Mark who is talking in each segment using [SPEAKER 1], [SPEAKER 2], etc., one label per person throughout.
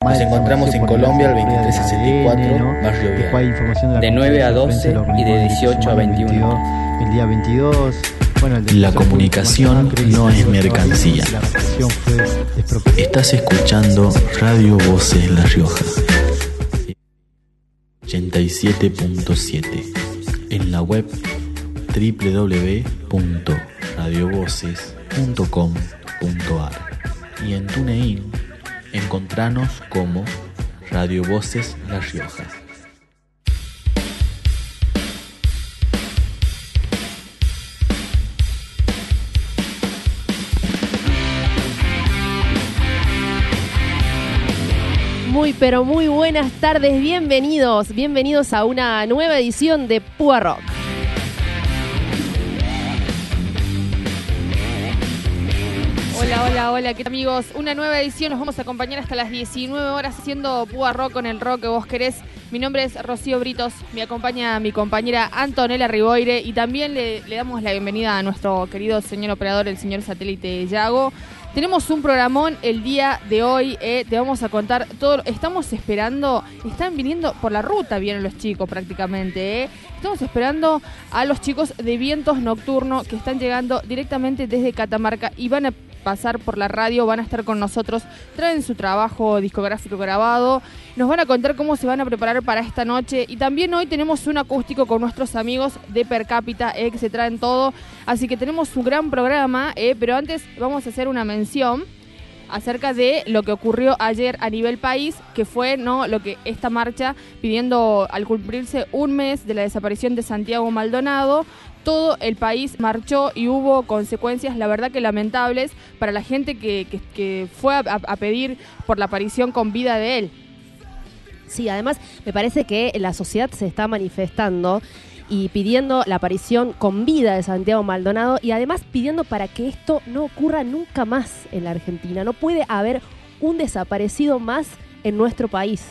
[SPEAKER 1] Nos encontramos en Colombia, el 2364, Barrio Vial.
[SPEAKER 2] De 9 a 12 y de 18 a 21.
[SPEAKER 3] El día 22...
[SPEAKER 4] La comunicación no es mercancía. Estás escuchando Radio Voces La Rioja 87.7 en la web www.radiovoces.com.ar y en TuneIn encontranos como Radio Voces La Rioja.
[SPEAKER 5] Pero muy buenas tardes, bienvenidos a una nueva edición de Púa Rock.
[SPEAKER 6] Hola, ¿qué tal, amigos? Una nueva edición, nos vamos a acompañar hasta las 19 horas haciendo Púa Rock con el rock que vos querés. Mi nombre es Rocío Britos, me acompaña mi compañera Antonella Riboire y también le damos la bienvenida a nuestro querido señor operador, el señor satélite Yago. Tenemos un programón el día de hoy, te vamos a contar todo. Estamos esperando, están viniendo por la ruta, vienen los chicos prácticamente. Estamos esperando a los chicos de Vientos Nocturno que están llegando directamente desde Catamarca y van a pasar por la radio, van a estar con nosotros, traen su trabajo discográfico grabado, nos van a contar cómo se van a preparar para esta noche y también hoy tenemos un acústico con nuestros amigos de Per Cápita, que se traen todo, así que tenemos un gran programa, pero antes vamos a hacer una mención acerca de lo que ocurrió ayer a nivel país, que fue lo que esta marcha pidiendo al cumplirse un mes de la desaparición de Santiago Maldonado. Todo el país marchó y hubo consecuencias, la verdad que lamentables, para la gente que fue a pedir por la aparición con vida de él.
[SPEAKER 5] Sí, además me parece que la sociedad se está manifestando y pidiendo la aparición con vida de Santiago Maldonado y además pidiendo para que esto no ocurra nunca más en la Argentina. No puede haber un desaparecido más en nuestro país.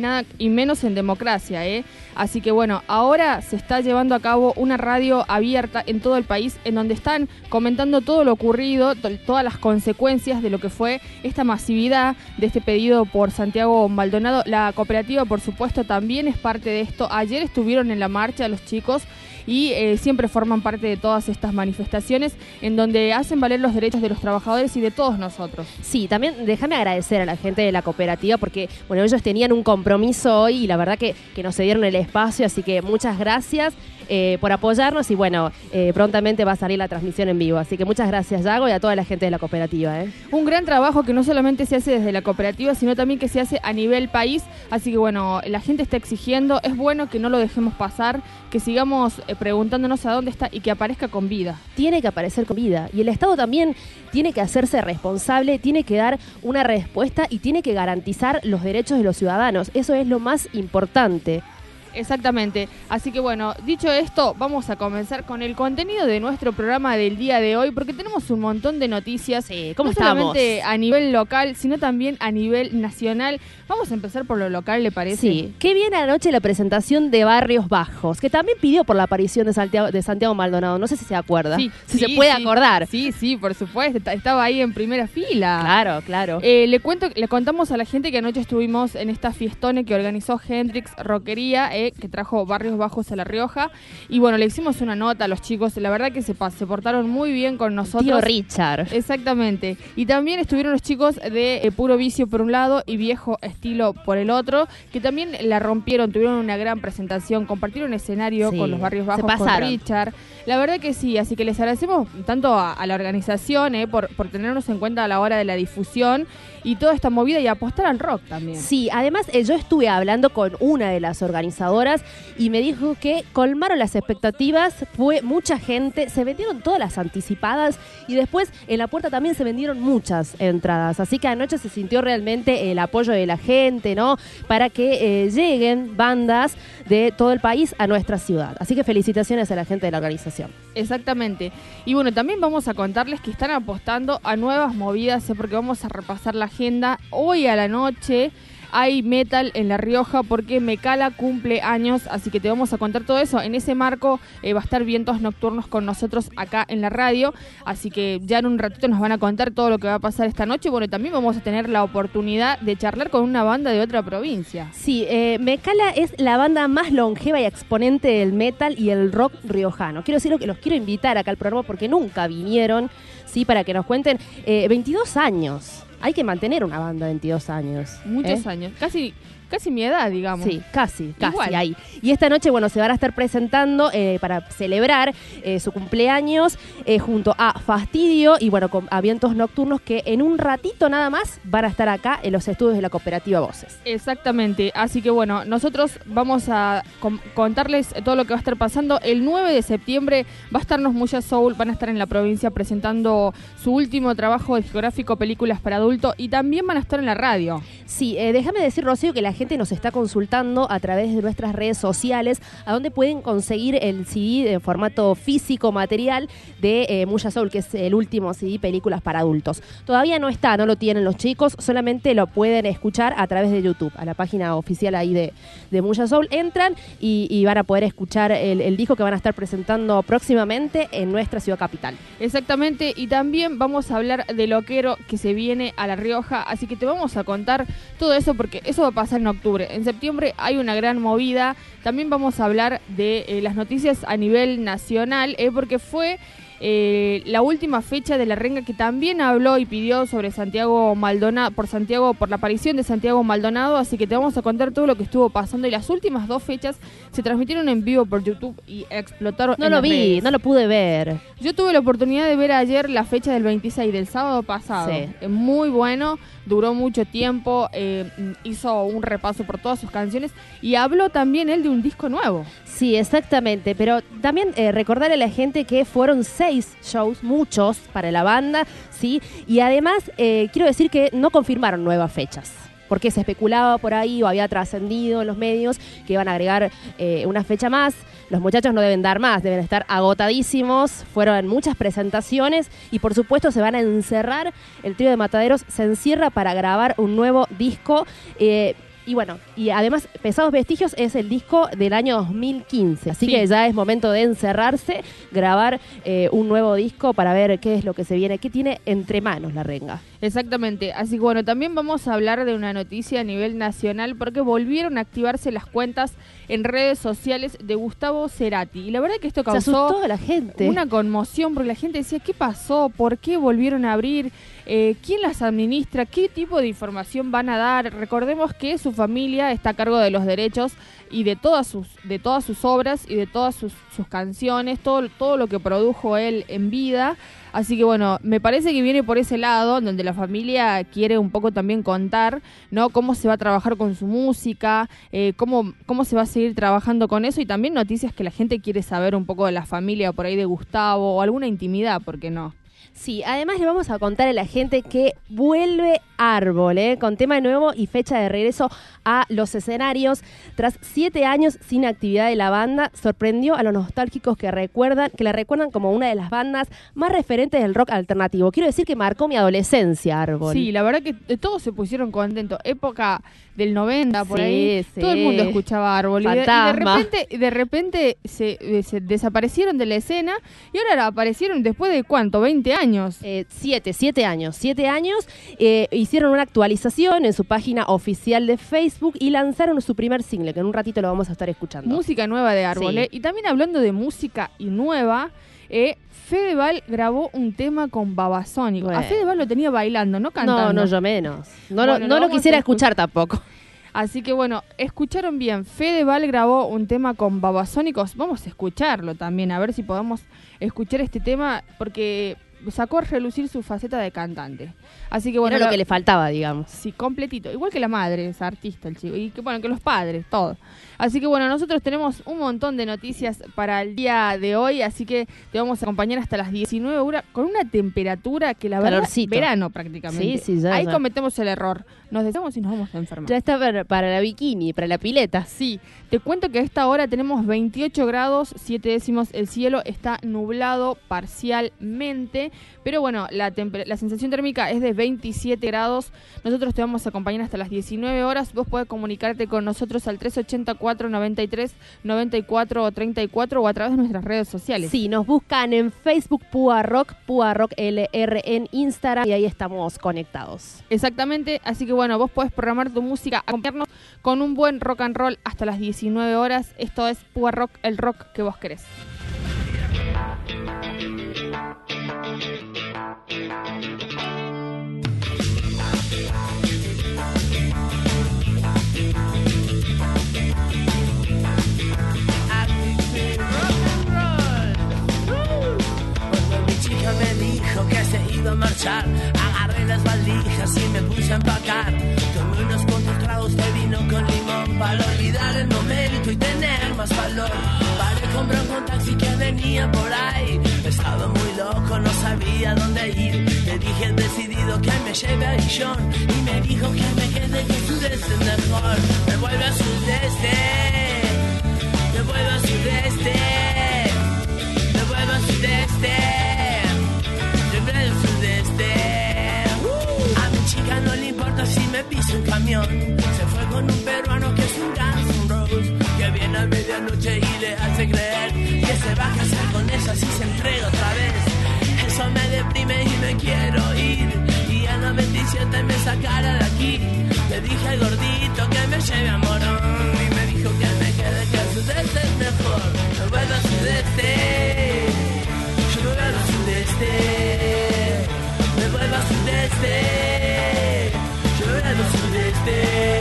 [SPEAKER 6] Y menos en democracia, Así que bueno, ahora se está llevando a cabo una radio abierta en todo el país en donde están comentando todo lo ocurrido, todas las consecuencias de lo que fue esta masividad de este pedido por Santiago Maldonado. La cooperativa, por supuesto, también es parte de esto. Ayer estuvieron en la marcha los chicos y siempre forman parte de todas estas manifestaciones en donde hacen valer los derechos de los trabajadores y de todos nosotros.
[SPEAKER 5] Sí, también déjame agradecer a la gente de la cooperativa porque, bueno, ellos tenían un compromiso hoy y la verdad que nos cedieron el espacio, así que muchas gracias por apoyarnos y bueno, prontamente va a salir la transmisión en vivo, así que muchas gracias, Yago, y a toda la gente de la cooperativa.
[SPEAKER 6] Un gran trabajo que no solamente se hace desde la cooperativa, sino también que se hace a nivel país, así que bueno, la gente está exigiendo, es bueno que no lo dejemos pasar, que sigamos preguntándonos a dónde está y que aparezca con vida.
[SPEAKER 5] Tiene que aparecer con vida y el Estado también tiene que hacerse responsable, tiene que dar una respuesta y tiene que garantizar los derechos de los ciudadanos, eso es lo más importante.
[SPEAKER 6] Exactamente, así que bueno, dicho esto, vamos a comenzar con el contenido de nuestro programa del día de hoy, porque tenemos un montón de noticias,
[SPEAKER 5] ¿cómo
[SPEAKER 6] no
[SPEAKER 5] estamos?
[SPEAKER 6] Solamente a nivel local, sino también a nivel nacional. Vamos a empezar por lo local, ¿le parece?
[SPEAKER 5] Sí, qué bien anoche la presentación de Barrios Bajos, que también pidió por la aparición de Santiago Maldonado, no sé si se acuerda, si se puede acordar.
[SPEAKER 6] Sí, por supuesto, estaba ahí en primera fila.
[SPEAKER 5] Claro.
[SPEAKER 6] Le contamos a la gente que anoche estuvimos en esta fiestone que organizó Hendrix Rockería, que trajo Barrios Bajos a La Rioja. Y bueno, le hicimos una nota a los chicos. La verdad que se portaron muy bien con nosotros.
[SPEAKER 5] Tío Richard.
[SPEAKER 6] Exactamente. Y también estuvieron los chicos de Puro Vicio por un lado y Viejo Estilo por el otro, que también la rompieron, tuvieron una gran presentación, compartieron escenario con los Barrios Bajos, con Richard. La verdad que sí, así que les agradecemos tanto a la organización por tenernos en cuenta a la hora de la difusión y toda esta movida y apostar al rock también.
[SPEAKER 5] Sí, además yo estuve hablando con una de las organizadoras y me dijo que colmaron las expectativas, fue mucha gente, se vendieron todas las anticipadas y después en la puerta también se vendieron muchas entradas, así que anoche se sintió realmente el apoyo de la gente, ¿no? Para que lleguen bandas de todo el país a nuestra ciudad, así que felicitaciones a la gente de la organización.
[SPEAKER 6] Exactamente, y bueno, también vamos a contarles que están apostando a nuevas movidas, porque vamos a repasar la agenda. Hoy a la noche hay metal en La Rioja porque Mecala cumple años, así que te vamos a contar todo eso. En ese marco va a estar Vientos Nocturnos con nosotros acá en la radio, así que ya en un ratito nos van a contar todo lo que va a pasar esta noche. Bueno, también vamos a tener la oportunidad de charlar con una banda de otra provincia.
[SPEAKER 5] Sí, Mecala es la banda más longeva y exponente del metal y el rock riojano. Quiero decir que los quiero invitar acá al programa porque nunca vinieron, sí, para que nos cuenten. 22 años. Hay que mantener una banda de 22 años.
[SPEAKER 6] Muchos años. Casi mi edad, digamos.
[SPEAKER 5] Sí, casi
[SPEAKER 6] Igual.
[SPEAKER 5] ahí. Y esta noche, bueno, se van a estar presentando para celebrar su cumpleaños junto a Fastidio y, bueno, a Vientos Nocturnos, que en un ratito nada más van a estar acá en los estudios de la Cooperativa Voces.
[SPEAKER 6] Exactamente. Así que, bueno, nosotros vamos a contarles todo lo que va a estar pasando. El 9 de septiembre va a estar Mucha Soul, van a estar en la provincia presentando su último trabajo discográfico, Películas para Adulto, y también van a estar en la radio.
[SPEAKER 5] Sí, déjame decir, Rocío, que la gente nos está consultando a través de nuestras redes sociales a dónde pueden conseguir el CD en formato físico material de Mucha Soul, que es el último CD Películas para Adultos. Todavía no está, no lo tienen los chicos, solamente lo pueden escuchar a través de YouTube, a la página oficial ahí de Mucha Soul. Entran y van a poder escuchar el disco que van a estar presentando próximamente en nuestra ciudad capital.
[SPEAKER 6] Exactamente, y también vamos a hablar de Loquero que se viene a La Rioja, así que te vamos a contar todo eso porque eso va a pasar en octubre. En septiembre hay una gran movida. También vamos a hablar de las noticias a nivel nacional, porque fue la última fecha de la renga que también habló y pidió sobre Santiago Maldonado, por la aparición de Santiago Maldonado, así que te vamos a contar todo lo que estuvo pasando, y las últimas 2 fechas se transmitieron en vivo por YouTube y explotaron.
[SPEAKER 5] No lo vi, redes. No lo pude ver.
[SPEAKER 6] Yo tuve la oportunidad de ver ayer la fecha del 26, del sábado pasado.
[SPEAKER 5] Sí.
[SPEAKER 6] Muy bueno, duró mucho tiempo, hizo un repaso por todas sus canciones y habló también él de un disco nuevo.
[SPEAKER 5] Sí, exactamente, pero también recordarle a la gente que fueron 6 shows, muchos para la banda, sí, y además quiero decir que no confirmaron nuevas fechas, porque se especulaba por ahí o había trascendido en los medios que iban a agregar una fecha más. Los muchachos no deben dar más, deben estar agotadísimos, fueron muchas presentaciones y por supuesto se van a encerrar, el trío de Mataderos se encierra para grabar un nuevo disco. Y bueno, y además Pesados Vestigios es el disco del año 2015, así que ya es momento de encerrarse, grabar un nuevo disco para ver qué es lo que se viene, qué tiene entre manos la renga.
[SPEAKER 6] Exactamente, así que bueno, también vamos a hablar de una noticia a nivel nacional porque volvieron a activarse las cuentas en redes sociales de Gustavo Cerati, y la verdad que esto causó
[SPEAKER 5] se asustó a la gente.
[SPEAKER 6] Una conmoción porque la gente decía, ¿qué pasó? ¿Por qué volvieron a abrir? ¿Quién las administra? ¿Qué tipo de información van a dar? Recordemos que su familia está a cargo de los derechos y de todas sus obras y de todas sus canciones, todo lo que produjo él en vida. Así que bueno, me parece que viene por ese lado, donde la familia quiere un poco también contar, ¿no? Cómo se va a trabajar con su música, cómo se va a seguir trabajando con eso, y también noticias que la gente quiere saber un poco de la familia por ahí de Gustavo, o alguna intimidad, ¿por qué no?
[SPEAKER 5] Sí, además le vamos a contar a la gente que vuelve Árbol, con tema nuevo y fecha de regreso a los escenarios. Tras 7 años sin actividad de la banda, sorprendió a los nostálgicos que la recuerdan como una de las bandas más referentes del rock alternativo. Quiero decir que marcó mi adolescencia, Árbol.
[SPEAKER 6] Sí, la verdad que todos se pusieron contentos. Época del 90, por ahí,
[SPEAKER 5] sí.
[SPEAKER 6] Todo el mundo escuchaba Árbol. Y de repente se desaparecieron de la escena y ahora aparecieron después de ¿cuánto? 20 años.
[SPEAKER 5] 7 años. Hicieron una actualización en su página oficial de Facebook y lanzaron su primer single, que en un ratito lo vamos a estar escuchando.
[SPEAKER 6] Música nueva de Árbol,
[SPEAKER 5] sí.
[SPEAKER 6] Y también hablando de música y nueva, Fedeval grabó un tema con Babasónicos. Bueno. A Fedeval lo tenía bailando, no cantando.
[SPEAKER 5] No, yo menos. No lo quisiera escuchar tampoco.
[SPEAKER 6] Así que bueno, escucharon bien. Fedeval grabó un tema con Babasónicos. Vamos a escucharlo también, a ver si podemos escuchar este tema, porque sacó a relucir su faceta de cantante. Así que bueno,
[SPEAKER 5] era lo que le faltaba, digamos.
[SPEAKER 6] Sí, completito. Igual que la madre, es artista el chico. Y que bueno, que los padres, todo. Así que bueno, nosotros tenemos un montón de noticias para el día de hoy, así que te vamos a acompañar hasta las 19 horas con una temperatura que la verdad,
[SPEAKER 5] calorcito.
[SPEAKER 6] Verano prácticamente.
[SPEAKER 5] Sí, ya.
[SPEAKER 6] Ahí cometemos el error. nos deseamos y nos vamos a enfermar.
[SPEAKER 5] Ya está para la bikini, para la pileta.
[SPEAKER 6] Sí, te cuento que a esta hora tenemos 28 grados, 7 décimos, el cielo está nublado parcialmente, pero bueno, la sensación térmica es de 27 grados. Nosotros te vamos a acompañar hasta las 19 horas. Vos podés comunicarte con nosotros al 384 93 94 34 o a través de nuestras redes sociales.
[SPEAKER 5] Sí, nos buscan en Facebook Púa Rock LR en Instagram y ahí estamos conectados.
[SPEAKER 6] Exactamente, así que bueno, vos podés programar tu música, acompañarnos con un buen rock and roll hasta las 19 horas. Esto es Púa Rock, el rock que vos querés.
[SPEAKER 3] Me dijo que se iba a marchar, agarré las valijas y me puse a empacar. Tomé unos cuantos tragos de vino con limón para olvidar el momento y tener más valor. Paré, compré un taxi que venía por ahí. Estaba muy loco, no sabía dónde ir. Le dije decidido que me lleve a Guillón y me dijo que me quede, que sudeste mejor. Me vuelve a sudeste, me vuelve a sudeste, me vuelve a sudeste. A mi chica no le importa si me pisa un camión. Se fue con un peruano que es un Guns N' Roses, que viene a medianoche y le hace creer que se va a casar con ella si se entrega otra vez. Eso me deprime y me quiero ir, y a los 27 me sacara de aquí. Le dije al gordito que me lleve a Morón y me dijo que me quede, que el sudeste es mejor. Me vuelvo al sudeste, yo me vuelvo al sudeste. Me vuelvo a sudeste, yo me vuelvo a sudeste.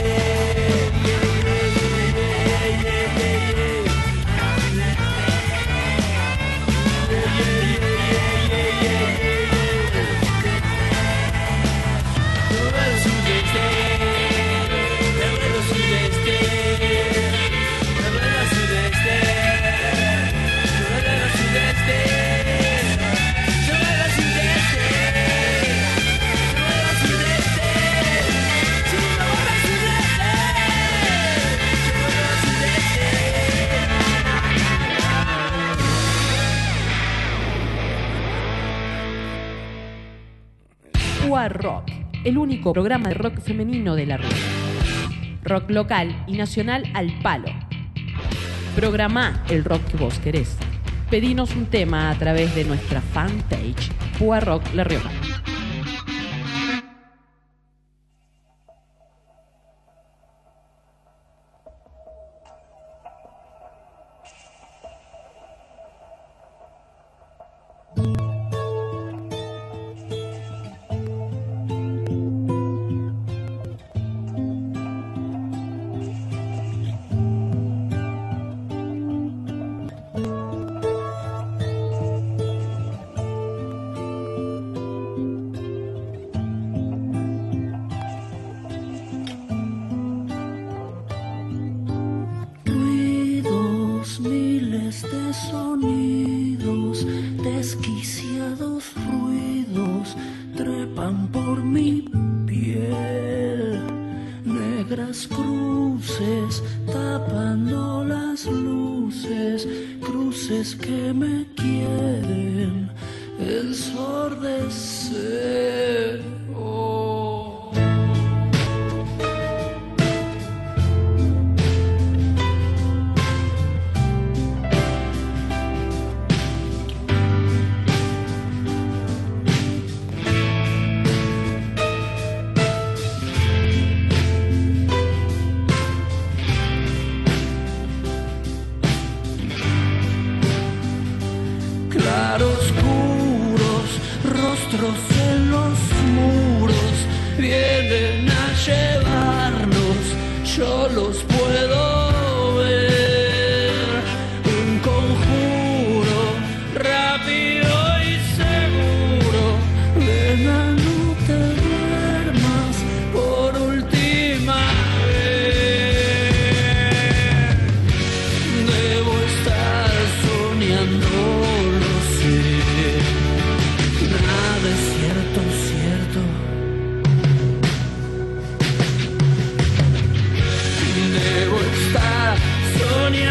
[SPEAKER 7] Púa Rock, el único programa de rock femenino de La Rioja. Rock local y nacional al palo. Programá el rock que vos querés. Pedinos un tema a través de nuestra fanpage Púa Rock La Rioja.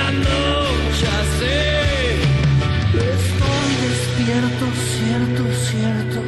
[SPEAKER 3] soñando, ya sé. Estoy despierto, cierto, cierto.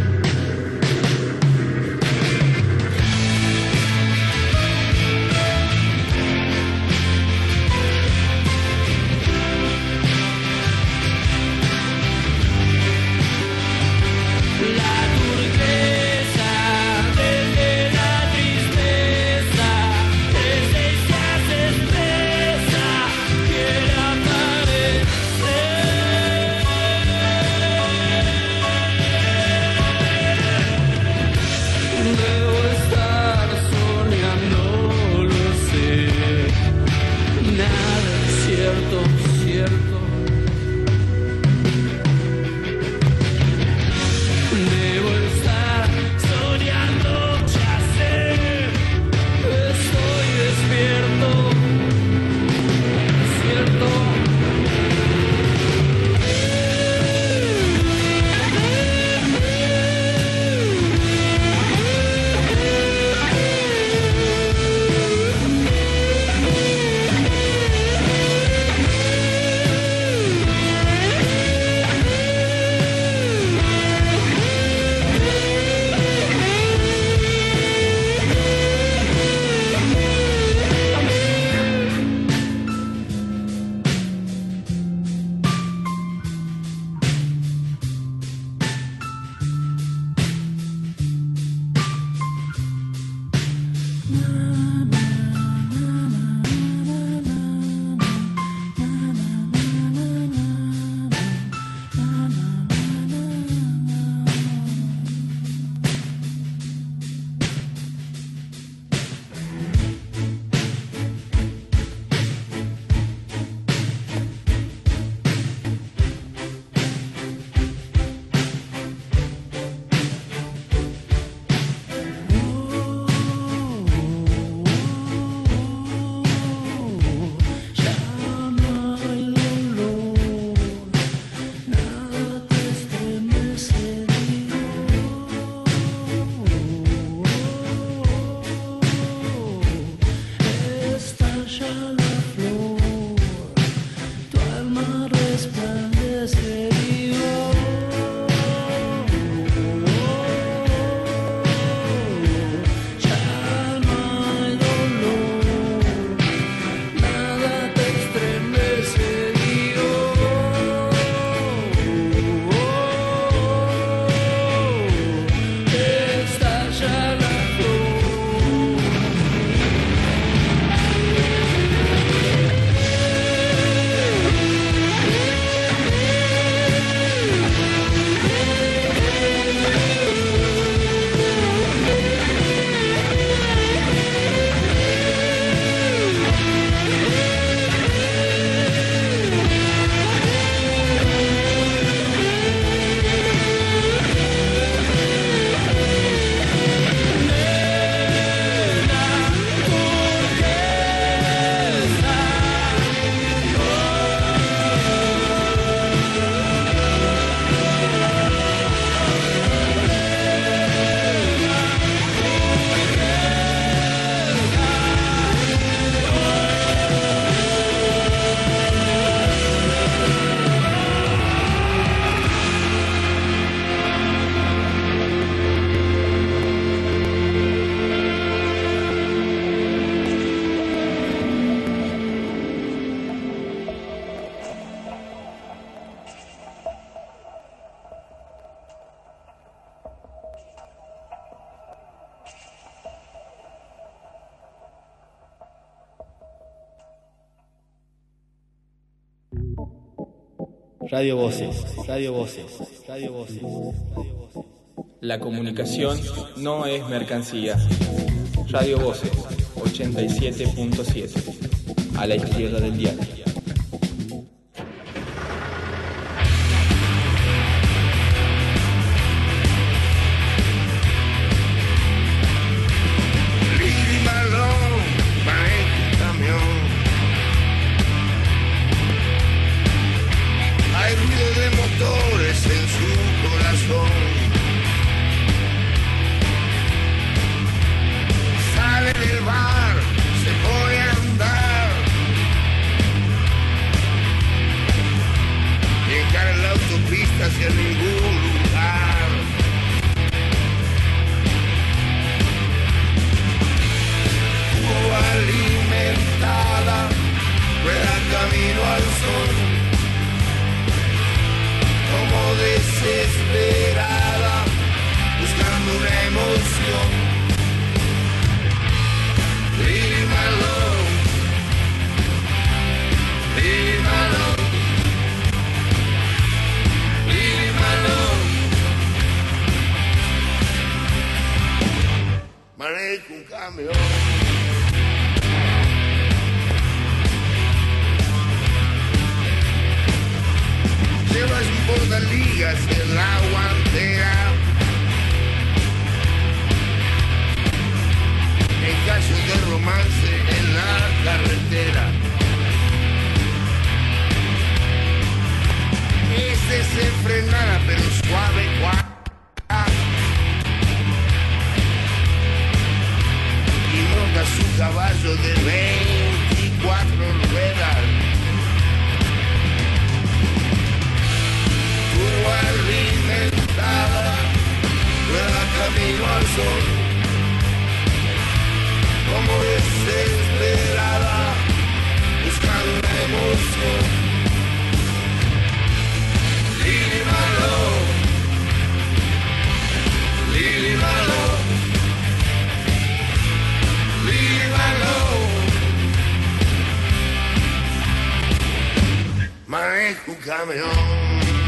[SPEAKER 4] Radio Voces, Radio Voces, Radio Voces, Radio Voces.
[SPEAKER 8] La comunicación no es mercancía. Radio Voces, 87.7, a la izquierda del diario.
[SPEAKER 9] Sale del bar, se pone a andar de 24 ruedas. Turbo alimentada, rueda camino al sol, como desesperada, buscando una emoción. Lili Marlowe, Lili Marlowe, Lili Marlowe. Manejo un camión.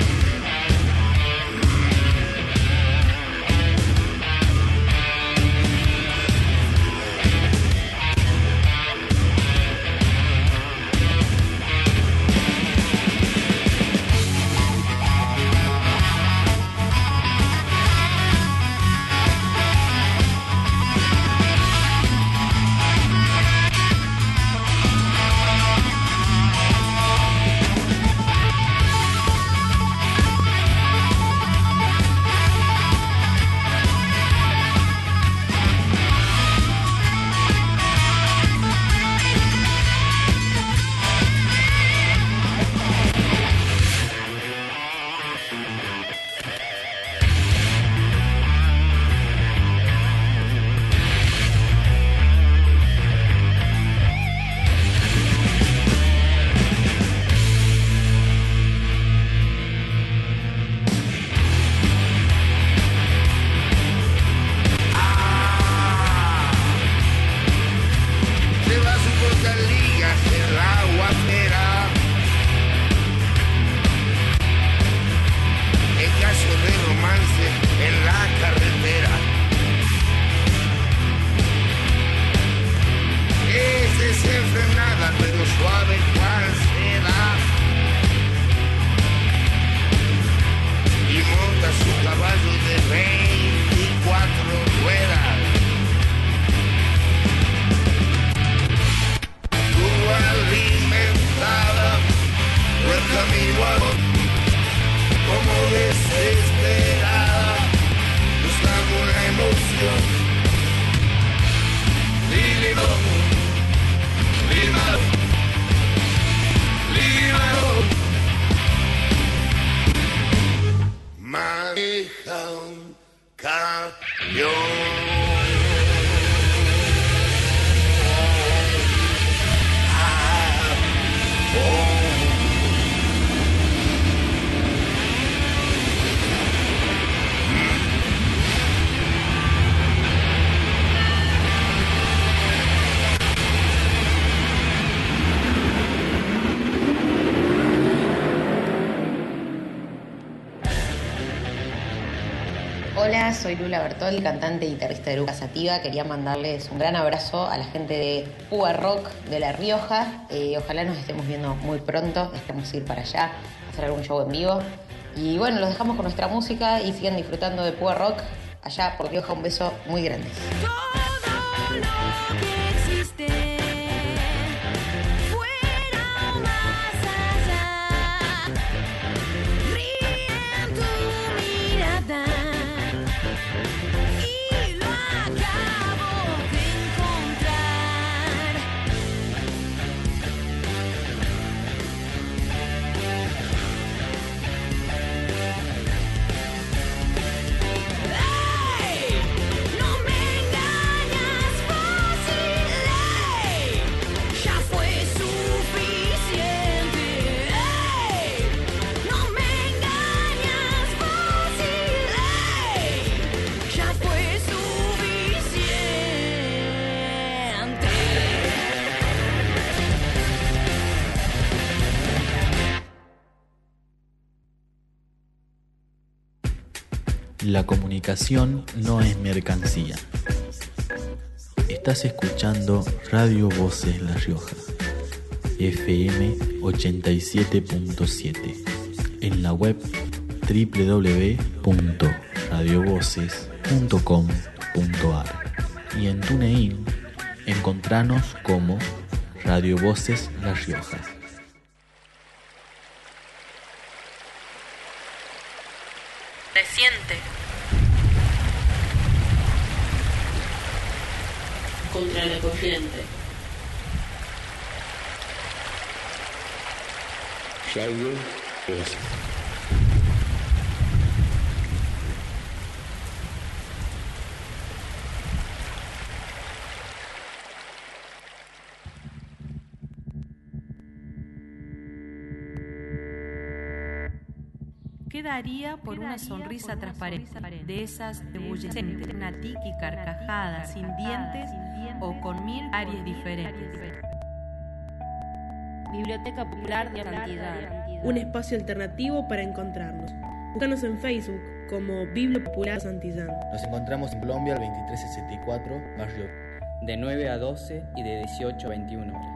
[SPEAKER 10] Hola, soy Lula Bertol, cantante y guitarrista de Lucas Sativa. Quería mandarles un gran abrazo a la gente de Púa Rock de La Rioja. Ojalá nos estemos viendo muy pronto, esperamos ir para allá, hacer algún show en vivo. Y bueno, los dejamos con nuestra música y sigan disfrutando de Púa Rock allá por Rioja. Un beso muy grande.
[SPEAKER 3] Todo lo que existe fuera más allá, ríe en tu mirada y lo acabo de encontrar. ¡Ey! No me engañas fácil, ey. Ya fue suficiente, ey. No me engañas fácil, ey. Ya fue suficiente.
[SPEAKER 4] La comunicación no es mercancía. Estás escuchando Radio Voces La Rioja, FM 87.7, en la web www.radiovoces.com.ar y en TuneIn encontranos como Radio Voces La Rioja.
[SPEAKER 7] Reciente. Contra la corriente.
[SPEAKER 9] Radio Voces.
[SPEAKER 7] ¿Qué daría por una sonrisa transparente? De esas ebullecentes, una tiki carcajada, sin dientes o con 1000 áreas diferentes.
[SPEAKER 11] Biblioteca Popular de Santillán.
[SPEAKER 12] Un espacio alternativo para encontrarnos. Búscanos en Facebook como Biblia Popular Santillán.
[SPEAKER 1] Nos encontramos en Colombia al 2364, barrio.
[SPEAKER 2] De 9 a 12 y de 18 a 21 horas.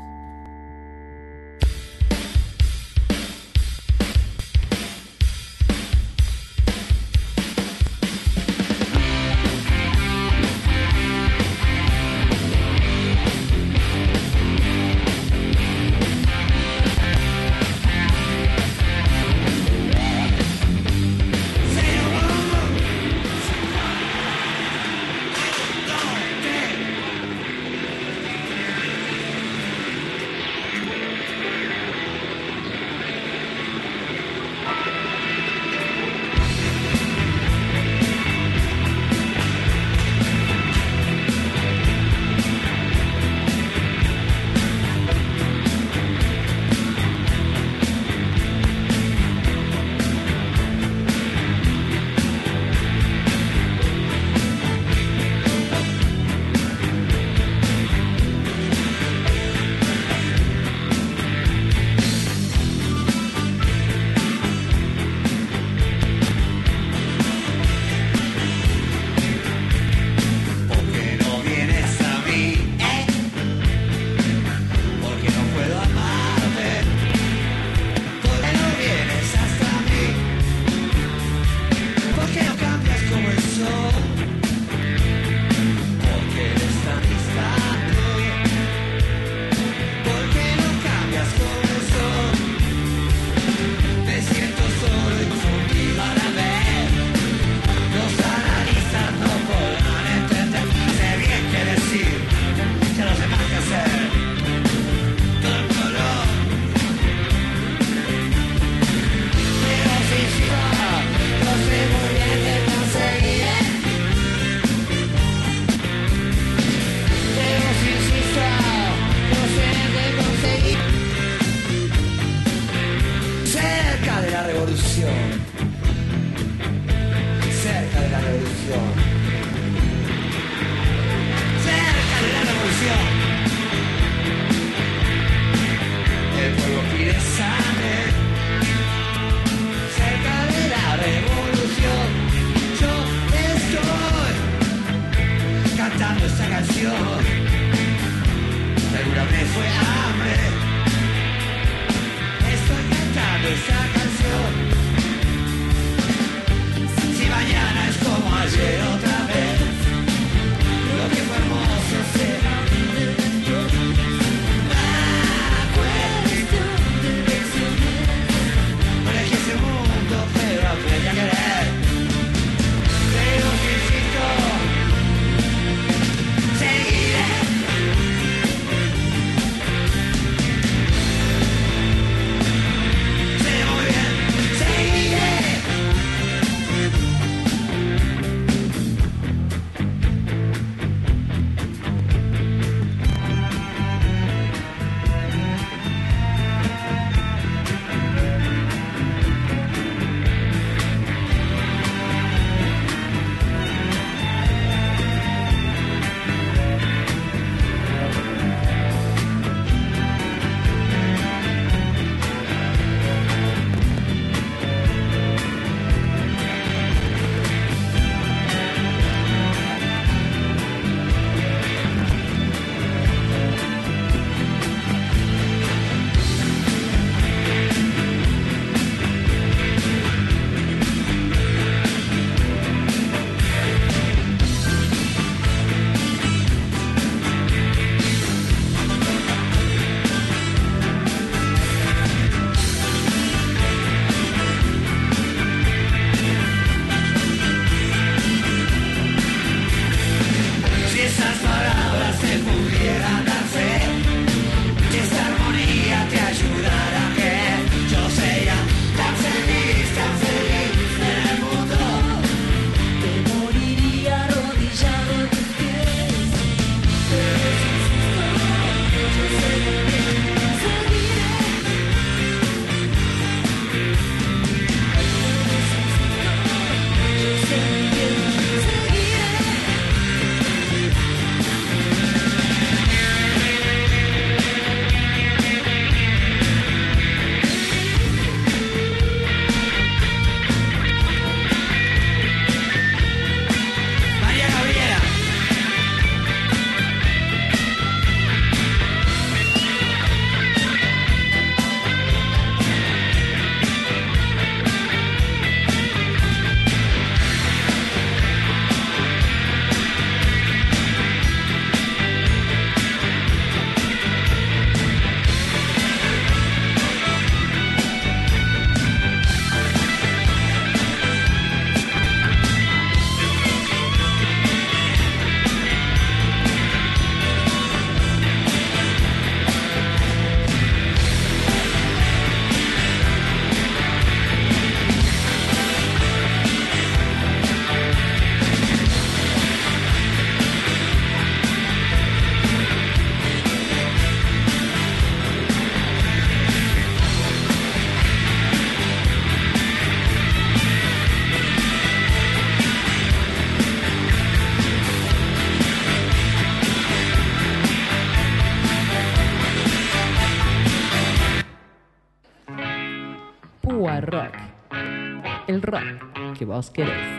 [SPEAKER 7] Rock. El rock que vos querés.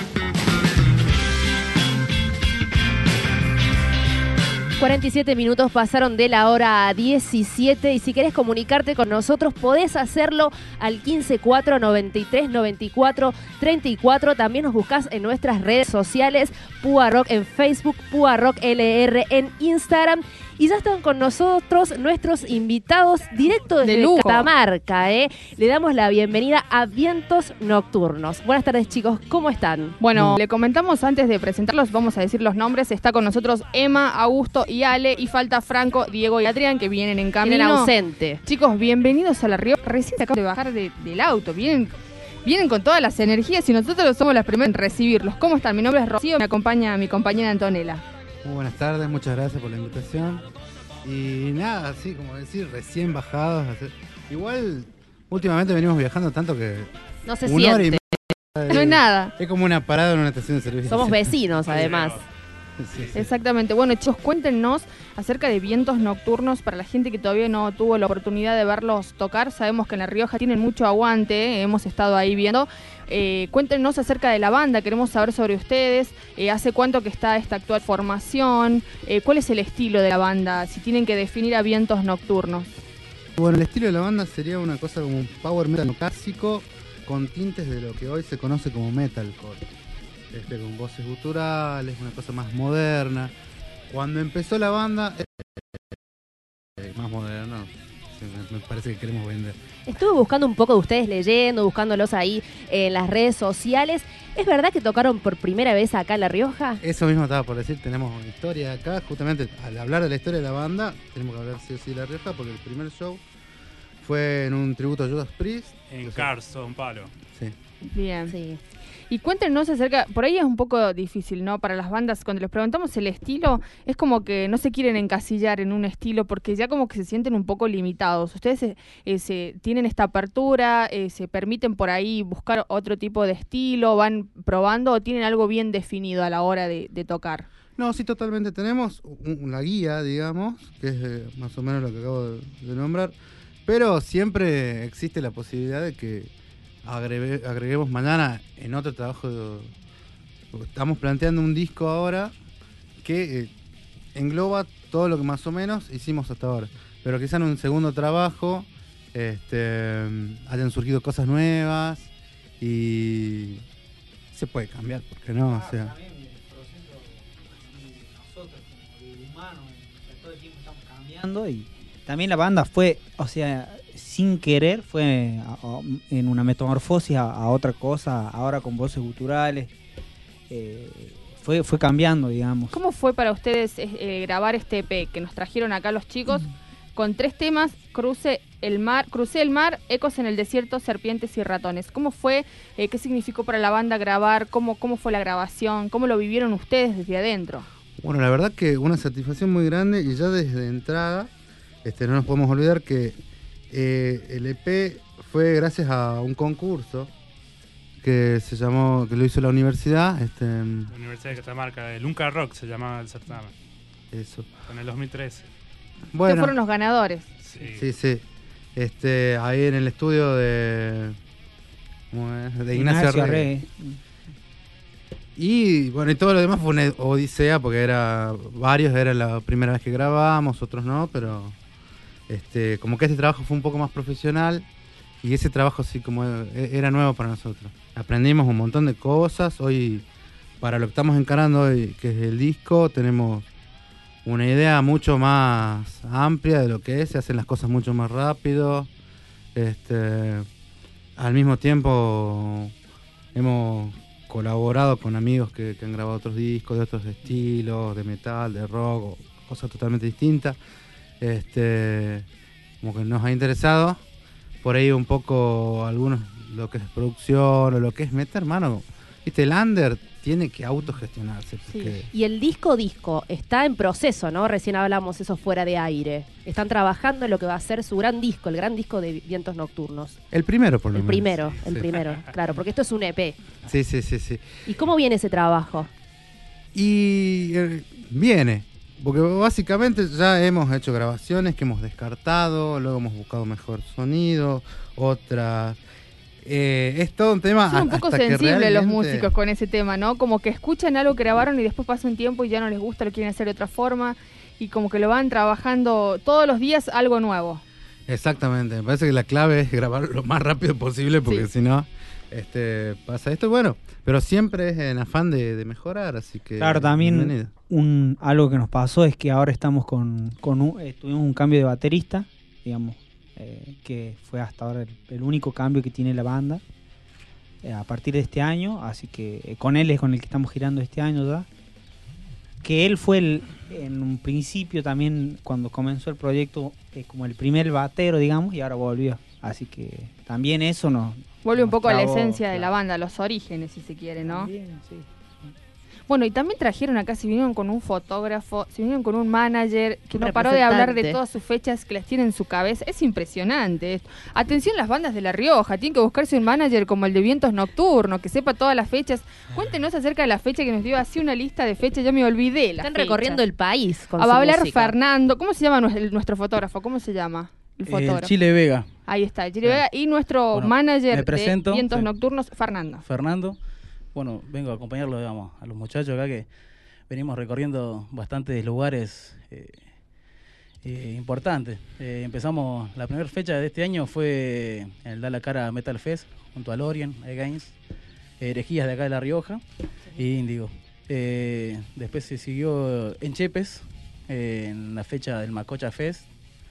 [SPEAKER 5] 47 minutos pasaron de la hora 17 y si querés comunicarte con nosotros podés hacerlo al 154939434. También nos buscás en nuestras redes sociales, Púa Rock en Facebook, Púa Rock LR en Instagram. Y ya están con nosotros nuestros invitados directo desde Catamarca. Le damos la bienvenida a Vientos Nocturnos. Buenas tardes, chicos. ¿Cómo están?
[SPEAKER 6] Bueno, le comentamos antes de presentarlos, vamos a decir los nombres. Está con nosotros Emma, Augusto y Ale. Y falta Franco, Diego y Adrián, que vienen en camino.
[SPEAKER 5] Vienen ausente.
[SPEAKER 6] Chicos, bienvenidos a La Rioja. Recién se acaban de bajar del auto. Vienen con todas las energías y nosotros somos las primeras en recibirlos. ¿Cómo están? Mi nombre es Rocío, me acompaña mi compañera Antonella.
[SPEAKER 13] Muy buenas tardes, muchas gracias por la invitación. Y nada, así como decir, recién bajados. Igual, últimamente venimos viajando tanto que...
[SPEAKER 5] No se
[SPEAKER 13] una hora y
[SPEAKER 5] siente.
[SPEAKER 13] media,
[SPEAKER 6] No es nada.
[SPEAKER 13] Es como una parada en una estación de servicio.
[SPEAKER 5] Somos vecinos, además.
[SPEAKER 13] Sí.
[SPEAKER 6] Exactamente. Bueno, chicos, cuéntenos acerca de Vientos Nocturnos para la gente que todavía no tuvo la oportunidad de verlos tocar. Sabemos que en La Rioja tienen mucho aguante, hemos estado ahí viendo. Cuéntenos acerca de la banda, queremos saber sobre ustedes, hace cuánto que está esta actual formación, cuál es el estilo de la banda, si tienen que definir a Vientos Nocturnos.
[SPEAKER 13] Bueno, el estilo de la banda sería una cosa como un power metal clásico con tintes de lo que hoy se conoce como metalcore. Con voces guturales, una cosa más moderna. Cuando empezó la banda, más moderna, me parece que queremos vender.
[SPEAKER 5] Estuve buscando un poco de ustedes leyendo, buscándolos ahí en las redes sociales. ¿Es verdad que tocaron por primera vez acá en La Rioja?
[SPEAKER 13] Eso mismo estaba por decir, tenemos una historia acá. Justamente al hablar de la historia de la banda, tenemos que hablar sí o sí de La Rioja, porque el primer show fue en un tributo a Judas Priest.
[SPEAKER 14] En Carson, Palo.
[SPEAKER 13] Sí.
[SPEAKER 6] Bien. Sí. Y cuéntenos acerca, por ahí es un poco difícil, ¿no? Para las bandas, cuando les preguntamos el estilo, es como que no se quieren encasillar en un estilo porque ya como que se sienten un poco limitados. ¿Ustedes tienen esta apertura, se permiten por ahí buscar otro tipo de estilo, van probando o tienen algo bien definido a la hora de tocar?
[SPEAKER 13] No, sí, totalmente. Tenemos una guía, digamos, que es más o menos lo que acabo de nombrar, pero siempre existe la posibilidad de que agreguemos mañana en otro trabajo. Estamos planteando un disco ahora que engloba todo lo que más o menos hicimos hasta ahora, pero quizá en un segundo trabajo hayan surgido cosas nuevas y se puede cambiar, ¿por qué no? O sea,
[SPEAKER 15] también el proceso nosotros como humanos todo el tiempo estamos cambiando y también la banda fue, o sea, sin querer fue en una metamorfosis a otra cosa, ahora con voces guturales, fue cambiando, digamos.
[SPEAKER 6] ¿Cómo fue para ustedes grabar este EP que nos trajeron acá los chicos con 3 temas, Crucé el mar, Ecos en el desierto, Serpientes y ratones? ¿Cómo fue? ¿Qué significó para la banda grabar? ¿Cómo fue la grabación? ¿Cómo lo vivieron ustedes desde adentro?
[SPEAKER 13] Bueno, la verdad que una satisfacción muy grande y ya desde entrada no nos podemos olvidar que el EP fue gracias a un concurso que se llamó, que lo hizo la universidad.
[SPEAKER 14] La Universidad de Catamarca, el Unca Rock se llamaba el certamen.
[SPEAKER 13] Eso.
[SPEAKER 14] En el 2013.
[SPEAKER 13] Bueno,
[SPEAKER 6] ¿Qué fueron los ganadores?
[SPEAKER 13] Sí. Ahí en el estudio de Ignacio Rey. Y bueno, y todo lo demás fue una odisea porque era la primera vez que grabamos, otros no, pero como que este trabajo fue un poco más profesional y ese trabajo sí como era nuevo para nosotros. Aprendimos un montón de cosas. Hoy, para lo que estamos encarando hoy, que es el disco, tenemos una idea mucho más amplia de lo que es, se hacen las cosas mucho más rápido. Al mismo tiempo hemos colaborado con amigos que han grabado otros discos de otros estilos, de metal, de rock, cosas totalmente distintas. Como que nos ha interesado por ahí un poco algunos lo que es producción o lo que es metal, hermano. Viste, el under tiene que autogestionarse.
[SPEAKER 5] Sí. Y el disco está en proceso, ¿no? Recién hablamos eso fuera de aire. Están trabajando en lo que va a ser su gran disco, el gran disco de Vientos Nocturnos.
[SPEAKER 13] El primero, por lo menos.
[SPEAKER 5] El primero, claro, porque esto es un EP.
[SPEAKER 13] Sí.
[SPEAKER 5] ¿Y cómo viene ese trabajo?
[SPEAKER 13] Y viene, porque básicamente ya hemos hecho grabaciones que hemos descartado, luego hemos buscado mejor sonido, otras. Es todo un tema.
[SPEAKER 6] Son un poco
[SPEAKER 13] hasta que
[SPEAKER 6] sensibles los
[SPEAKER 13] realmente-
[SPEAKER 6] músicos con ese tema, ¿no? Como que escuchan algo que grabaron y después pasa un tiempo y ya no les gusta, lo quieren hacer de otra forma y como que lo van trabajando todos los días algo nuevo.
[SPEAKER 13] Exactamente, me parece que la clave es grabar lo más rápido posible porque si no pasa esto. Bueno, pero siempre es en afán de mejorar, así que
[SPEAKER 15] Claro, también
[SPEAKER 13] bienvenido.
[SPEAKER 15] algo que nos pasó es que ahora estamos tuvimos un cambio de baterista, digamos, que fue hasta ahora el único cambio que tiene la banda a partir de este año, así que con él es con el que estamos girando este año ya. Que él fue en un principio también, cuando comenzó el proyecto, como el primer batero, digamos, y ahora volvió. Así que también eso nos...
[SPEAKER 6] Vuelve un poco a la
[SPEAKER 15] trabó,
[SPEAKER 6] esencia de la
[SPEAKER 15] claro.
[SPEAKER 6] banda, los orígenes, si se quiere, ¿no?
[SPEAKER 15] También, sí.
[SPEAKER 6] Bueno, y también trajeron acá, se vinieron con un fotógrafo, se vinieron con un manager que
[SPEAKER 5] Un
[SPEAKER 6] no paró de hablar de
[SPEAKER 5] representante.
[SPEAKER 6] todas sus fechas que las tiene en su cabeza. Es impresionante esto. Atención las bandas de La Rioja, tienen que buscarse un manager como el de Vientos Nocturnos, que sepa todas las fechas. Cuéntenos acerca de la fecha que nos dio así una lista de fechas, ya me olvidé.
[SPEAKER 5] Están recorriendo el país con
[SPEAKER 6] Va
[SPEAKER 5] su
[SPEAKER 6] a hablar
[SPEAKER 5] música.
[SPEAKER 6] Fernando, ¿cómo se llama nuestro fotógrafo? ¿Cómo se llama? El fotógrafo.
[SPEAKER 16] Chile Vega.
[SPEAKER 6] Ahí está, el Chile Vega y nuestro
[SPEAKER 16] Bueno,
[SPEAKER 6] manager
[SPEAKER 16] me presento,
[SPEAKER 6] de Vientos
[SPEAKER 16] sí.
[SPEAKER 6] Nocturnos, Fernando.
[SPEAKER 16] Fernando. Bueno, vengo a acompañarlo, digamos, a los muchachos acá que venimos recorriendo bastantes lugares importantes. Empezamos, la primera fecha de este año fue en el Da la Cara Metal Fest, junto a Lorien, Against, Herejías de acá de La Rioja y Índigo. Después se siguió en Chepes, en la fecha del Macocha Fest.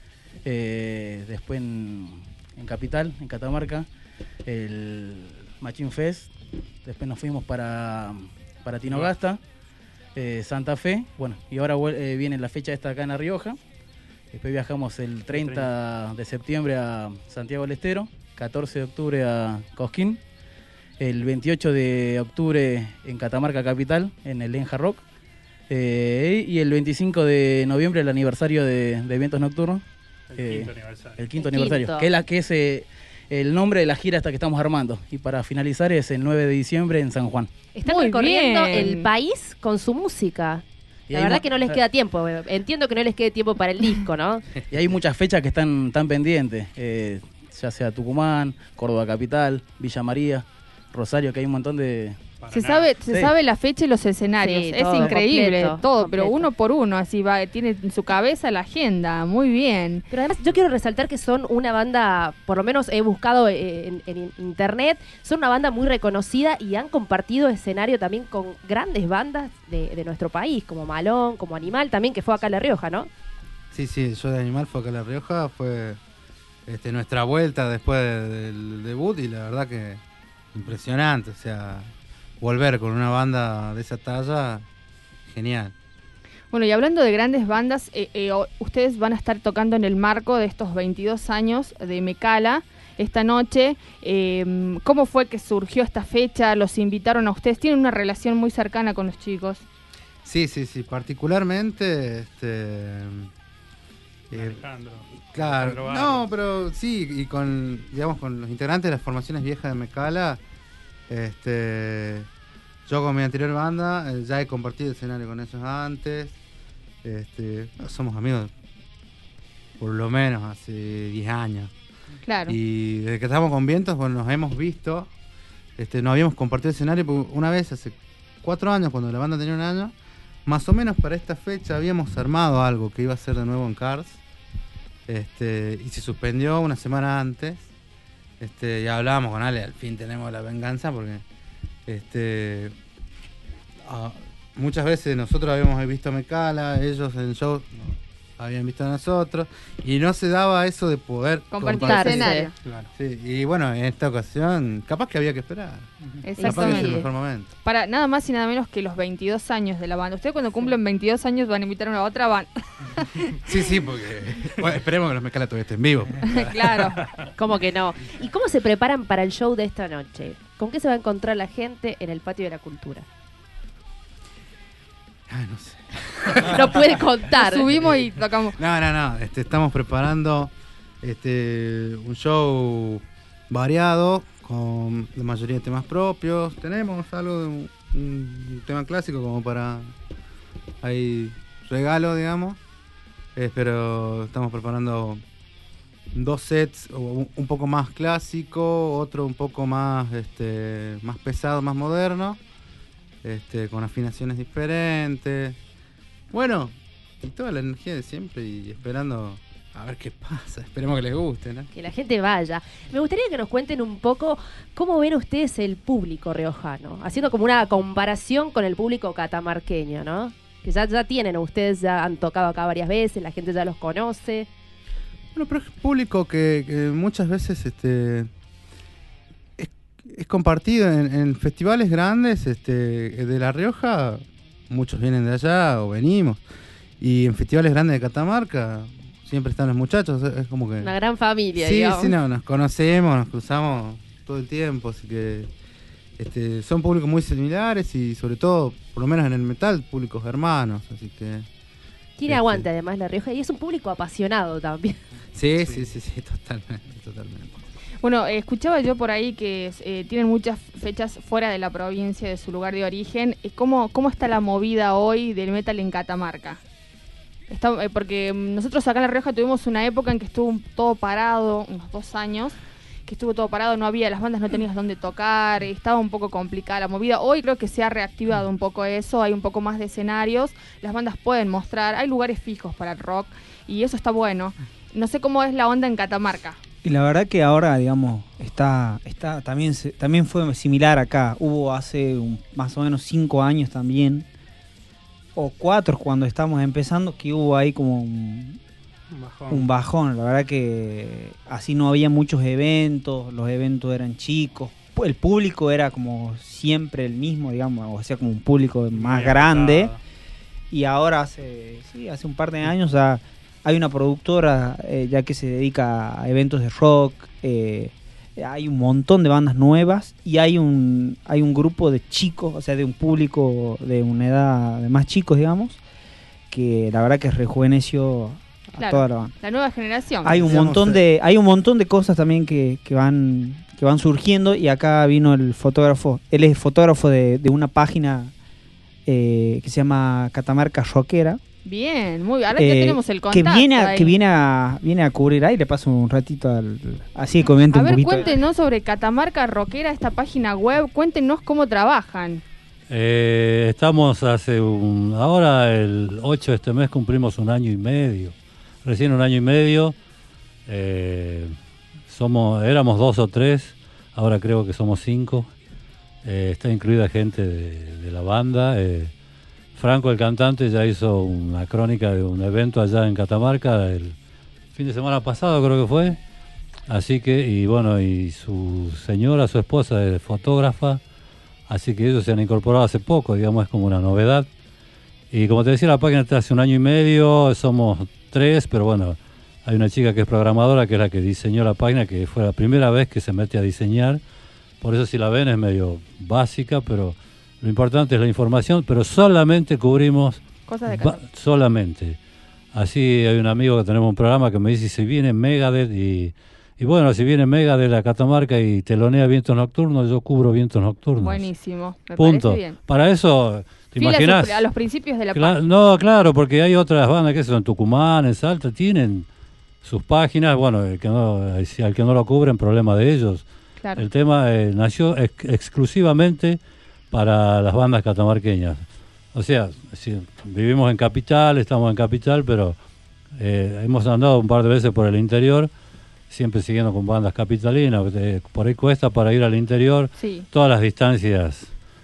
[SPEAKER 16] Después en Capital, en Catamarca, el Machín Fest. Después nos fuimos para Tinogasta, Santa Fe. Bueno, y ahora viene la fecha esta acá en La Rioja. Después viajamos el 30 de septiembre a Santiago del Estero, 14 de octubre a Cosquín, el 28 de octubre en Catamarca Capital, en el Enja Rock, y el 25 de noviembre el aniversario de Vientos Nocturnos. El quinto aniversario, que es el nombre de la gira hasta que estamos armando. Y para finalizar es el 9 de diciembre en San Juan.
[SPEAKER 5] Están
[SPEAKER 6] Muy
[SPEAKER 5] recorriendo
[SPEAKER 6] bien.
[SPEAKER 5] el país con su música.
[SPEAKER 16] Y
[SPEAKER 5] La
[SPEAKER 16] hay
[SPEAKER 5] verdad
[SPEAKER 16] mo-
[SPEAKER 5] que no les queda tiempo. Entiendo que no les quede tiempo para el disco, ¿no?
[SPEAKER 16] Y hay muchas fechas que están pendientes, ya sea Tucumán, Córdoba Capital, Villa María, Rosario, que hay un montón de...
[SPEAKER 6] Se sabe
[SPEAKER 16] Sí.
[SPEAKER 6] la fecha y los escenarios.
[SPEAKER 5] Sí,
[SPEAKER 6] es
[SPEAKER 5] todo,
[SPEAKER 6] increíble,
[SPEAKER 5] completo,
[SPEAKER 6] todo,
[SPEAKER 5] completo.
[SPEAKER 6] pero uno por uno, así va, tiene en su cabeza la agenda. Muy bien.
[SPEAKER 5] Pero además yo quiero resaltar que son una banda, por lo menos he buscado en internet, son una banda muy reconocida y han compartido escenario también con grandes bandas de nuestro país, como Malón, como Animal también, que fue acá en La Rioja, ¿no?
[SPEAKER 13] Sí, el show de Animal fue acá en La Rioja, fue nuestra vuelta después del debut y la verdad que impresionante, o sea, volver con una banda de esa talla, genial.
[SPEAKER 6] Bueno, y hablando de grandes bandas, ustedes van a estar tocando en el marco de estos 22 años de Mecala esta noche. ¿Cómo fue que surgió esta fecha? ¿Los invitaron a ustedes? ¿Tienen una relación muy cercana con los chicos?
[SPEAKER 13] Sí, particularmente
[SPEAKER 14] Alejandro.
[SPEAKER 13] claro,
[SPEAKER 14] Alejandro Barros.
[SPEAKER 13] no, pero sí, y con los integrantes de las formaciones viejas de Mecala, yo con mi anterior banda ya he compartido escenario con ellos antes, somos amigos por lo menos hace 10 años.
[SPEAKER 6] Claro.
[SPEAKER 13] Y desde que estamos con Vientos, bueno, nos hemos visto, nos habíamos compartido escenario porque una vez hace 4 años, cuando la banda tenía 1 año, más o menos para esta fecha habíamos armado algo que iba a ser de nuevo en Cars, y se suspendió una semana antes, ya hablábamos con Ale, al fin tenemos la venganza porque muchas veces nosotros habíamos visto a Mecala, ellos en show habían visto a nosotros y no se daba eso de poder
[SPEAKER 6] Compartir escenario.
[SPEAKER 13] Claro. Sí, y bueno, en esta ocasión capaz que había que esperar. Capaz que es el
[SPEAKER 6] Exactamente.
[SPEAKER 13] mejor momento.
[SPEAKER 6] Para nada más y nada menos que los 22 años de la banda. Ustedes cuando cumplen 22 años van a invitar a una otra banda.
[SPEAKER 13] Sí, porque bueno, esperemos que los Mecala todavía estén vivos.
[SPEAKER 6] Claro.
[SPEAKER 5] ¿Cómo que no? ¿Y cómo se preparan para el show de esta noche? ¿Con qué se va a encontrar la gente en el Patio de la Cultura?
[SPEAKER 13] No sé.
[SPEAKER 5] No puede contar.
[SPEAKER 6] Subimos y tocamos.
[SPEAKER 13] No. Estamos preparando un show variado con la mayoría de temas propios. Tenemos algo de un tema clásico como para ahí regalo, digamos. Pero estamos preparando 2 sets, un poco más clásico, otro un poco más más pesado, más moderno, con afinaciones diferentes. Bueno, y toda la energía de siempre y esperando a ver qué pasa. Esperemos que les guste, ¿no?
[SPEAKER 5] Que la gente vaya. Me gustaría que nos cuenten un poco cómo ven ustedes el público riojano, haciendo como una comparación con el público catamarqueño, ¿no? Que ya tienen, ustedes ya han tocado acá varias veces, la gente ya los conoce.
[SPEAKER 13] Bueno, pero es público que muchas veces es compartido en festivales grandes de La Rioja. Muchos vienen de allá o venimos. Y en festivales grandes de Catamarca siempre están los muchachos. Es como que...
[SPEAKER 5] Una gran familia,
[SPEAKER 13] sí,
[SPEAKER 5] digamos.
[SPEAKER 13] Sí, no, nos conocemos, nos cruzamos todo el tiempo. Así que son públicos muy similares y sobre todo, por lo menos en el metal, públicos hermanos. Así que...
[SPEAKER 5] Tiene aguante además La Rioja y es un público apasionado también.
[SPEAKER 13] Sí, totalmente.
[SPEAKER 6] Bueno, escuchaba yo por ahí que tienen muchas fechas fuera de la provincia, de su lugar de origen. ¿Cómo está la movida hoy del metal en Catamarca? Porque nosotros acá en La Rioja tuvimos una época en que estuvo todo parado, unos 2 años, que estuvo todo parado, no había, las bandas no tenías dónde tocar, estaba un poco complicada la movida. Hoy creo que se ha reactivado un poco eso, hay un poco más de escenarios, las bandas pueden mostrar, hay lugares fijos para el rock y eso está bueno. No sé cómo es la onda en Catamarca.
[SPEAKER 15] Y la verdad que ahora, digamos, está también fue similar acá. Hubo hace más o menos 5 años también, o 4 cuando estábamos empezando, que hubo ahí como un bajón. La verdad que así no había muchos eventos, los eventos eran chicos. El público era como siempre el mismo, digamos, o sea, como un público más grande. Y ahora hace un par de años ya hay una productora ya que se dedica a eventos de rock, hay un montón de bandas nuevas y hay un grupo de chicos, o sea, de un público de una edad de más chicos, digamos, que la verdad que rejuveneció a toda la banda.
[SPEAKER 6] La nueva generación.
[SPEAKER 15] Hay un montón de cosas también que van surgiendo y acá vino el fotógrafo. Él es fotógrafo de una página que se llama Catamarca Rockera.
[SPEAKER 6] Bien, muy bien. Ahora ya tenemos el contacto.
[SPEAKER 15] Que viene a cubrir ahí, le paso un ratito así comente un poquito.
[SPEAKER 6] A ver, cuéntenos sobre Catamarca Rockera, esta página web, cuéntenos cómo trabajan.
[SPEAKER 17] Estamos ahora el 8 de este mes cumplimos 1 año y medio. Recién 1 año y medio. Éramos 2 o 3, ahora creo que somos 5. Está incluida gente de la banda. Franco, el cantante, ya hizo una crónica de un evento allá en Catamarca el fin de semana pasado, creo que fue. Así que, y su señora, su esposa, es fotógrafa. Así que ellos se han incorporado hace poco, digamos, es como una novedad. Y como te decía, la página está hace 1 año y medio, somos 3, pero bueno, hay una chica que es programadora, que es la que diseñó la página, que fue la primera vez que se mete a diseñar. Por eso si la ven es medio básica, pero lo importante es la información, pero solamente cubrimos
[SPEAKER 6] cosas de casa.
[SPEAKER 17] Solamente. Así hay un amigo que tenemos un programa que me dice si viene Megadeth y bueno, si viene Megadeth a Catamarca y telonea Vientos Nocturnos, yo cubro Vientos Nocturnos.
[SPEAKER 6] Buenísimo, me
[SPEAKER 17] Punto.
[SPEAKER 6] parece bien.
[SPEAKER 17] Para eso, ¿te imaginas?
[SPEAKER 6] A los principios de la página.
[SPEAKER 17] No, claro, porque hay otras bandas que son en Tucumán, en Salta, tienen sus páginas, bueno, al que no lo cubren, problema de ellos.
[SPEAKER 6] Claro.
[SPEAKER 17] El tema nació exclusivamente para las bandas catamarqueñas. O sea, vivimos en Capital, estamos en Capital, pero hemos andado un par de veces por el interior, siempre siguiendo con bandas capitalinas. Por ahí cuesta para ir al interior.
[SPEAKER 6] Sí.
[SPEAKER 17] Todas las distancias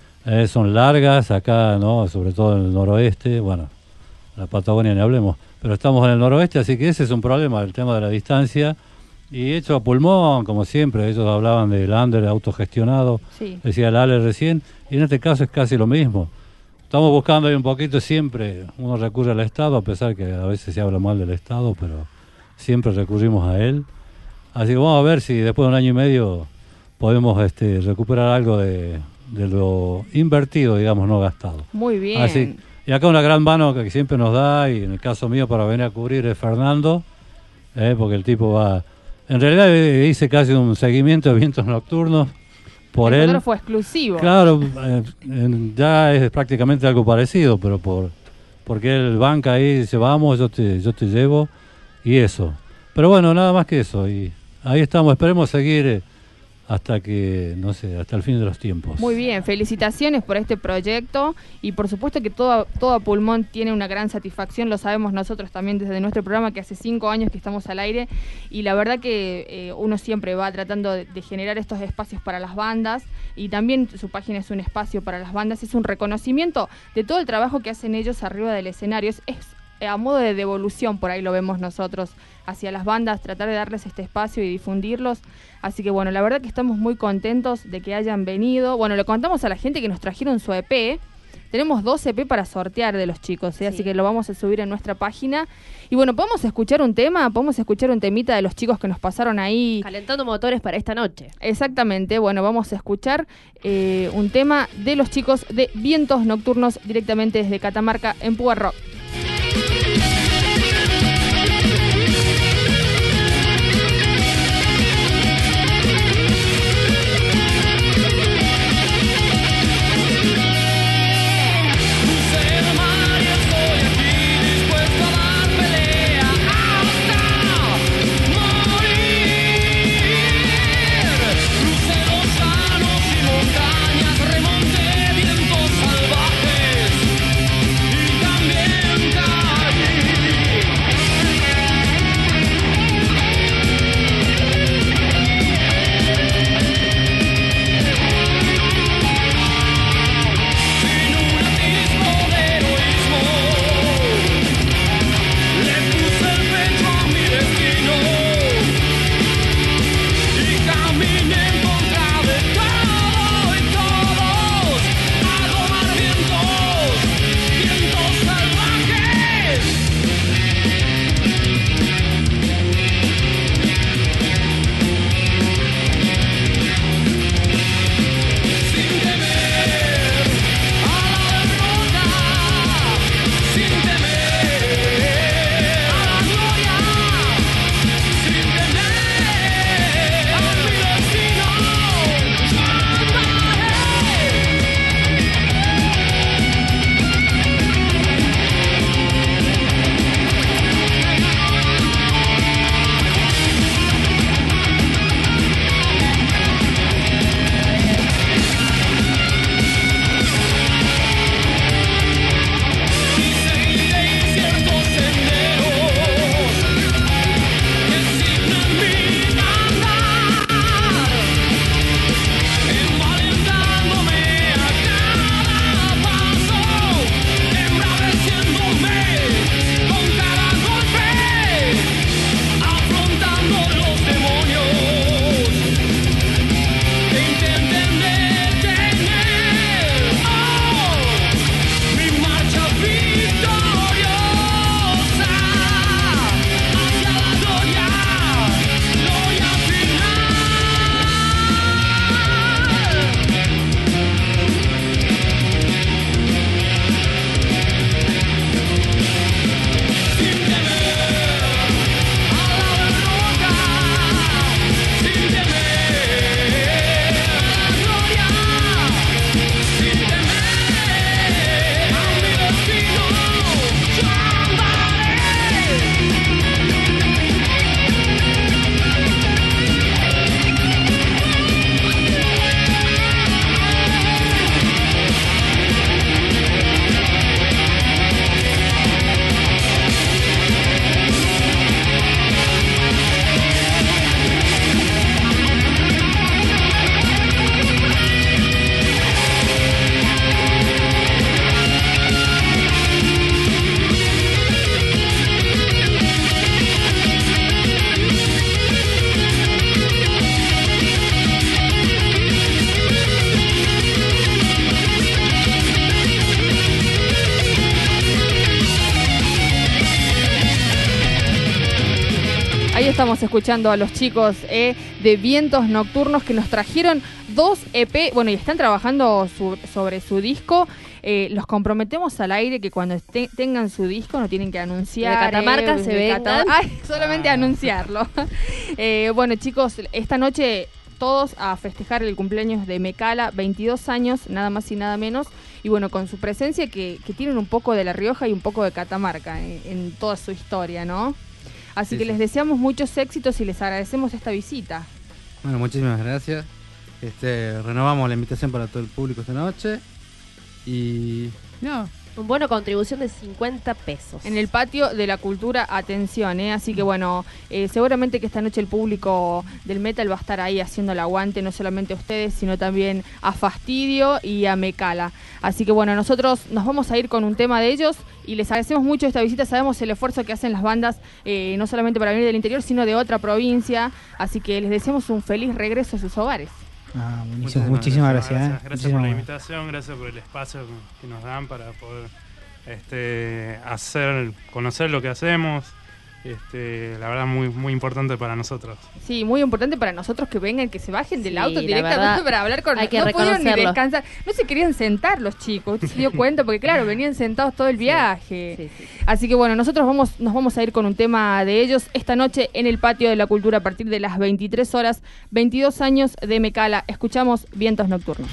[SPEAKER 17] son largas, acá, ¿no? Sobre todo en el noroeste, bueno, la Patagonia ni hablemos, pero estamos en el noroeste, así que ese es un problema, el tema de la distancia. Y hecho a pulmón, como siempre, ellos hablaban del under autogestionado,
[SPEAKER 6] sí.
[SPEAKER 17] Decía el Ale recién, y en este caso es casi lo mismo. Estamos buscando ahí un poquito siempre, uno recurre al Estado, a pesar que a veces se habla mal del Estado, pero siempre recurrimos a él. Así que vamos a ver si después de 1 año y medio podemos recuperar algo de lo invertido, digamos, no gastado.
[SPEAKER 6] Muy bien.
[SPEAKER 17] Así, y acá una gran mano que siempre nos da, y en el caso mío para venir a cubrir es Fernando, porque el tipo va... En realidad hice casi un seguimiento de Vientos Nocturnos por él.
[SPEAKER 6] Fue exclusivo.
[SPEAKER 17] Claro, ya es prácticamente algo parecido, pero porque él banca ahí, dice vamos, yo te llevo, y eso. Pero bueno, nada más que eso. Y ahí estamos, esperemos seguir hasta que, no sé, hasta el fin de los tiempos.
[SPEAKER 6] Muy bien, felicitaciones por este proyecto y por supuesto que todo a pulmón tiene una gran satisfacción, lo sabemos nosotros también desde nuestro programa que hace 5 años que estamos al aire y la verdad que uno siempre va tratando de generar estos espacios para las bandas y también su página es un espacio para las bandas, es un reconocimiento de todo el trabajo que hacen ellos arriba del escenario, es a modo de devolución, por ahí lo vemos nosotros, hacia las bandas, tratar de darles este espacio y difundirlos. Así que bueno, la verdad que estamos muy contentos de que hayan venido. Bueno, le contamos a la gente que nos trajeron su EP. Tenemos 2 EP para sortear de los chicos, ¿eh? Sí. Así que lo vamos a subir en nuestra página. Y bueno, ¿podemos escuchar un tema? ¿Podemos escuchar un temita de los chicos que nos pasaron ahí?
[SPEAKER 5] Calentando motores para esta noche.
[SPEAKER 6] Exactamente, bueno, vamos a escuchar un tema de los chicos de Vientos Nocturnos directamente desde Catamarca en Púa Rock. Ahí estamos escuchando a los chicos de Vientos Nocturnos que nos trajeron 2 EP, bueno, y están trabajando sobre su disco. Los comprometemos al aire que cuando tengan su disco no tienen que anunciar.
[SPEAKER 5] De Catamarca se vengan.
[SPEAKER 6] Solamente anunciarlo. Bueno, chicos, esta noche todos a festejar el cumpleaños de Mecala, 22 años, nada más y nada menos. Y bueno, con su presencia que tienen un poco de La Rioja y un poco de Catamarca en toda su historia, ¿no? Así
[SPEAKER 13] Sí,
[SPEAKER 6] que
[SPEAKER 13] sí.
[SPEAKER 6] les deseamos muchos éxitos y les agradecemos esta visita.
[SPEAKER 13] Bueno, muchísimas gracias. Renovamos la invitación para todo el público esta noche. Y no,
[SPEAKER 5] Un bono contribución de 50 pesos.
[SPEAKER 6] En el patio de la cultura, atención, así que bueno, seguramente que esta noche el público del metal va a estar ahí haciendo el aguante, no solamente a ustedes, sino también a Fastidio y a Mecala. Así que bueno, nosotros nos vamos a ir con un tema de ellos y les agradecemos mucho esta visita, sabemos el esfuerzo que hacen las bandas, no solamente para venir del interior, sino de otra provincia, así que les deseamos un feliz regreso a sus hogares.
[SPEAKER 15] Buenísimo, muchísimas gracias.
[SPEAKER 14] Gracias por la
[SPEAKER 15] Muchísimas
[SPEAKER 14] invitación, gracias por el espacio que nos dan para poder conocer lo que hacemos. La verdad muy importante para nosotros.
[SPEAKER 6] Sí, muy importante para nosotros que vengan, que se bajen del
[SPEAKER 5] Sí,
[SPEAKER 6] auto
[SPEAKER 5] la
[SPEAKER 6] directamente
[SPEAKER 5] verdad,
[SPEAKER 6] para hablar con
[SPEAKER 5] hay que
[SPEAKER 6] no pudieron ni
[SPEAKER 5] reconocerlo.
[SPEAKER 6] descansar, no se querían sentar los chicos, usted se dio cuenta porque claro, venían sentados todo el viaje. Así que bueno, nosotros nos vamos a ir con un tema de ellos esta noche en el Patio de la Cultura a partir de las 23 horas, 22 años de Mecala. Escuchamos Vientos Nocturnos.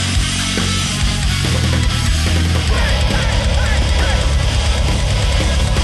[SPEAKER 9] Hey!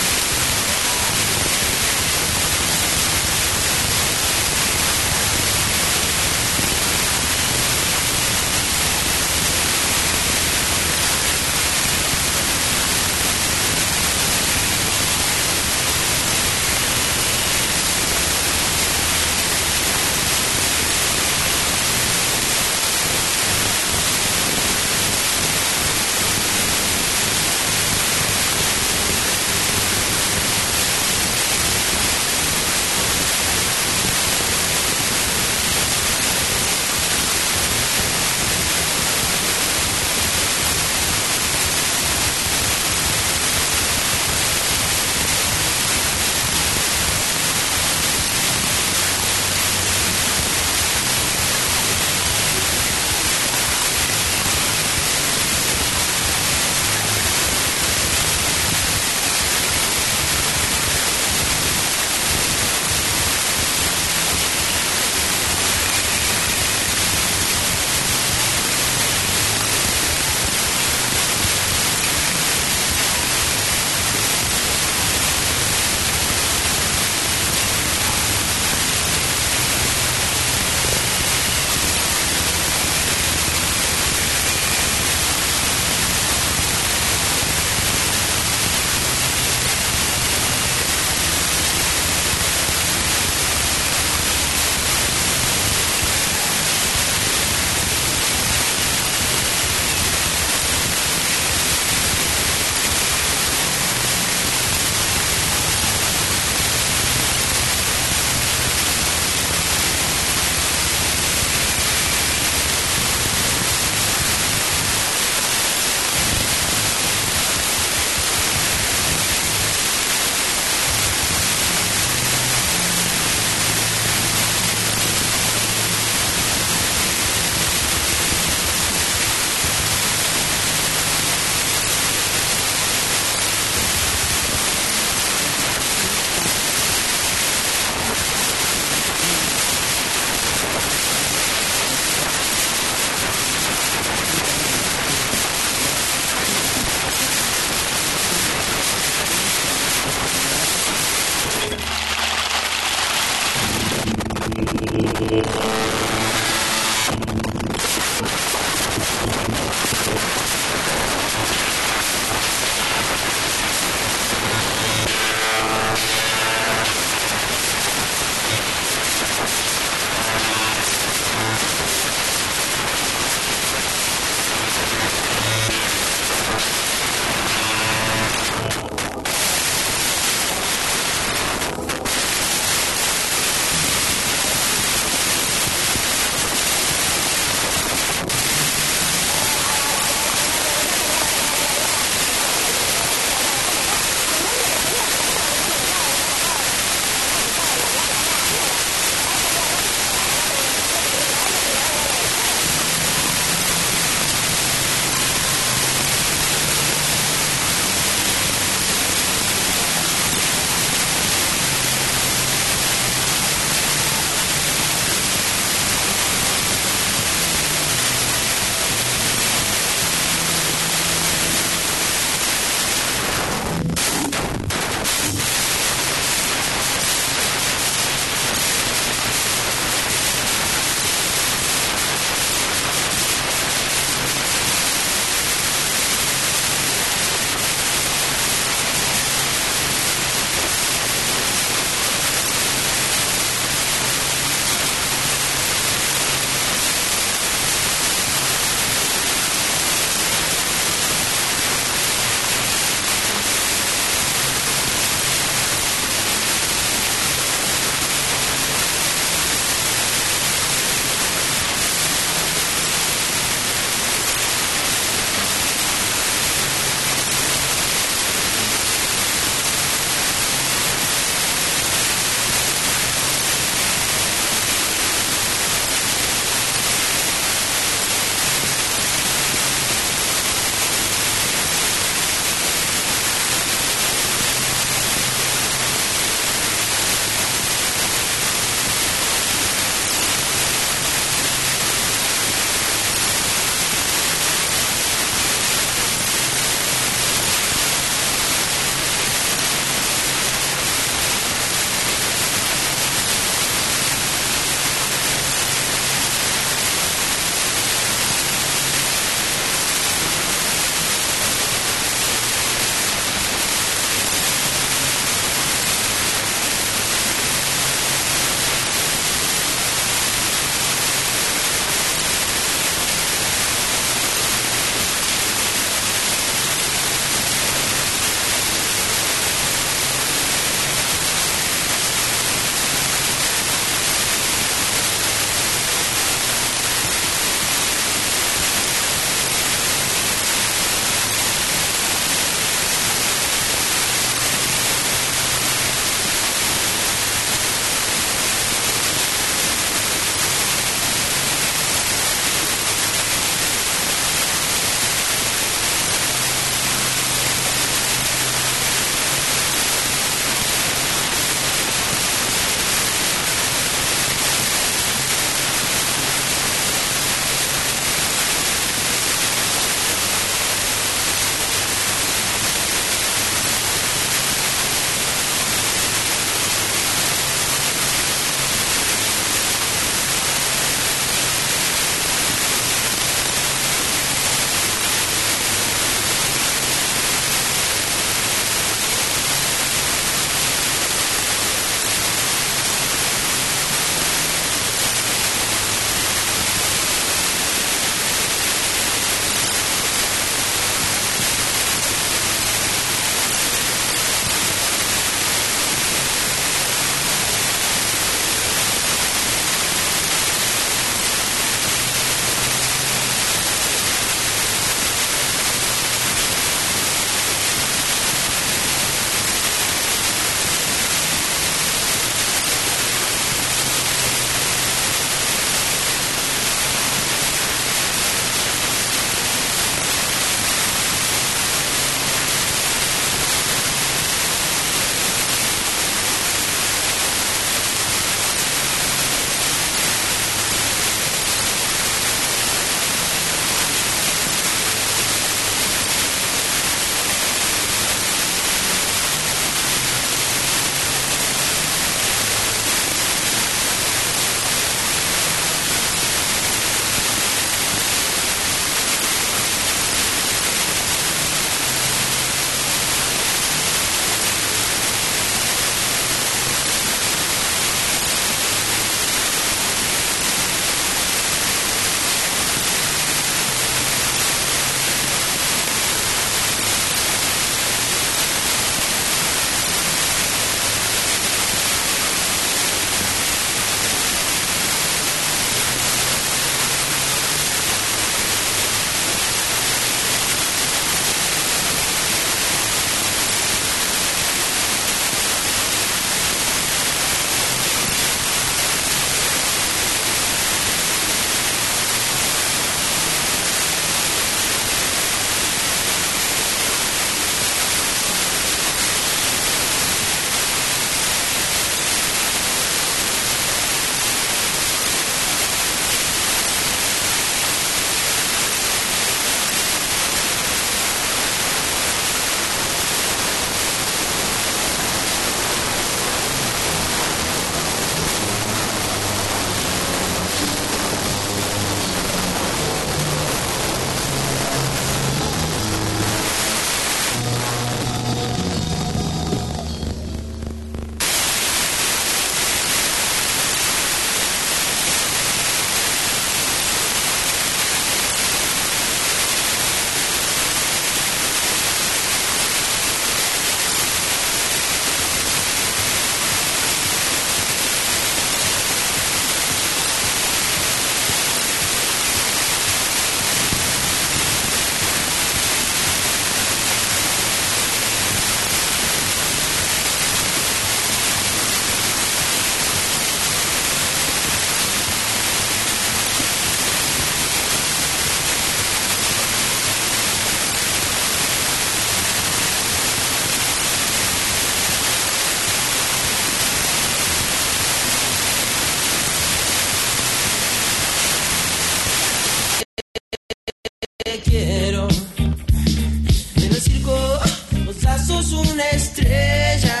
[SPEAKER 3] te quiero. En el circo vos ya sos una estrella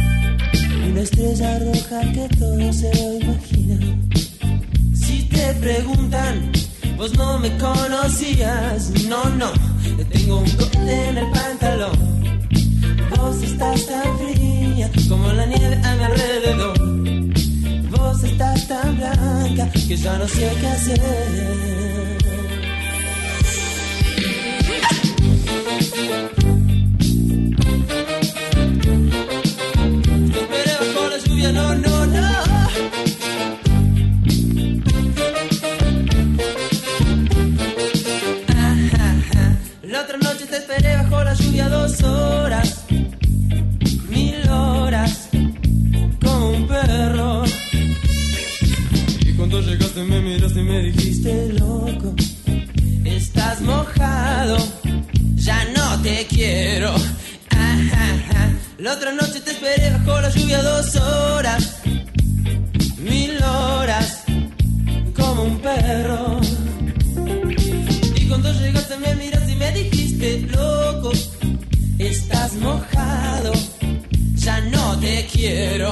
[SPEAKER 3] roja que todo se lo imagina. Si te preguntan, vos no me conocías. No, tengo un corte en el pantalón. Vos estás tan fría como la nieve a mi alrededor. Vos estás tan blanca que ya no sé qué hacer. No. La otra noche te esperé bajo la lluvia 2 horas, 1000 horas, como un perro. Y cuando llegaste me miraste y me dijiste, loco, estás mojado, ya no te quiero. La otra noche te esperé bajo la lluvia 2 horas, 1000 horas, como un perro. Y cuando llegaste me miraste y me dijiste, loco, estás mojado, ya no te quiero.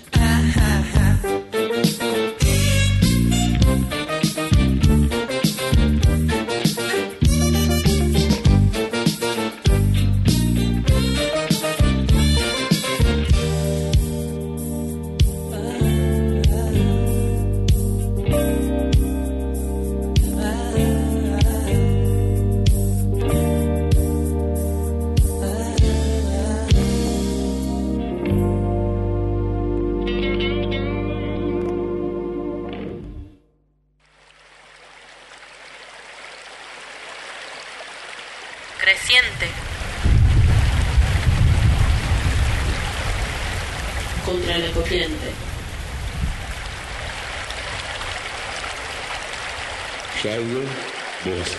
[SPEAKER 11] Creciente. Contra la corriente.
[SPEAKER 9] Radio Voces.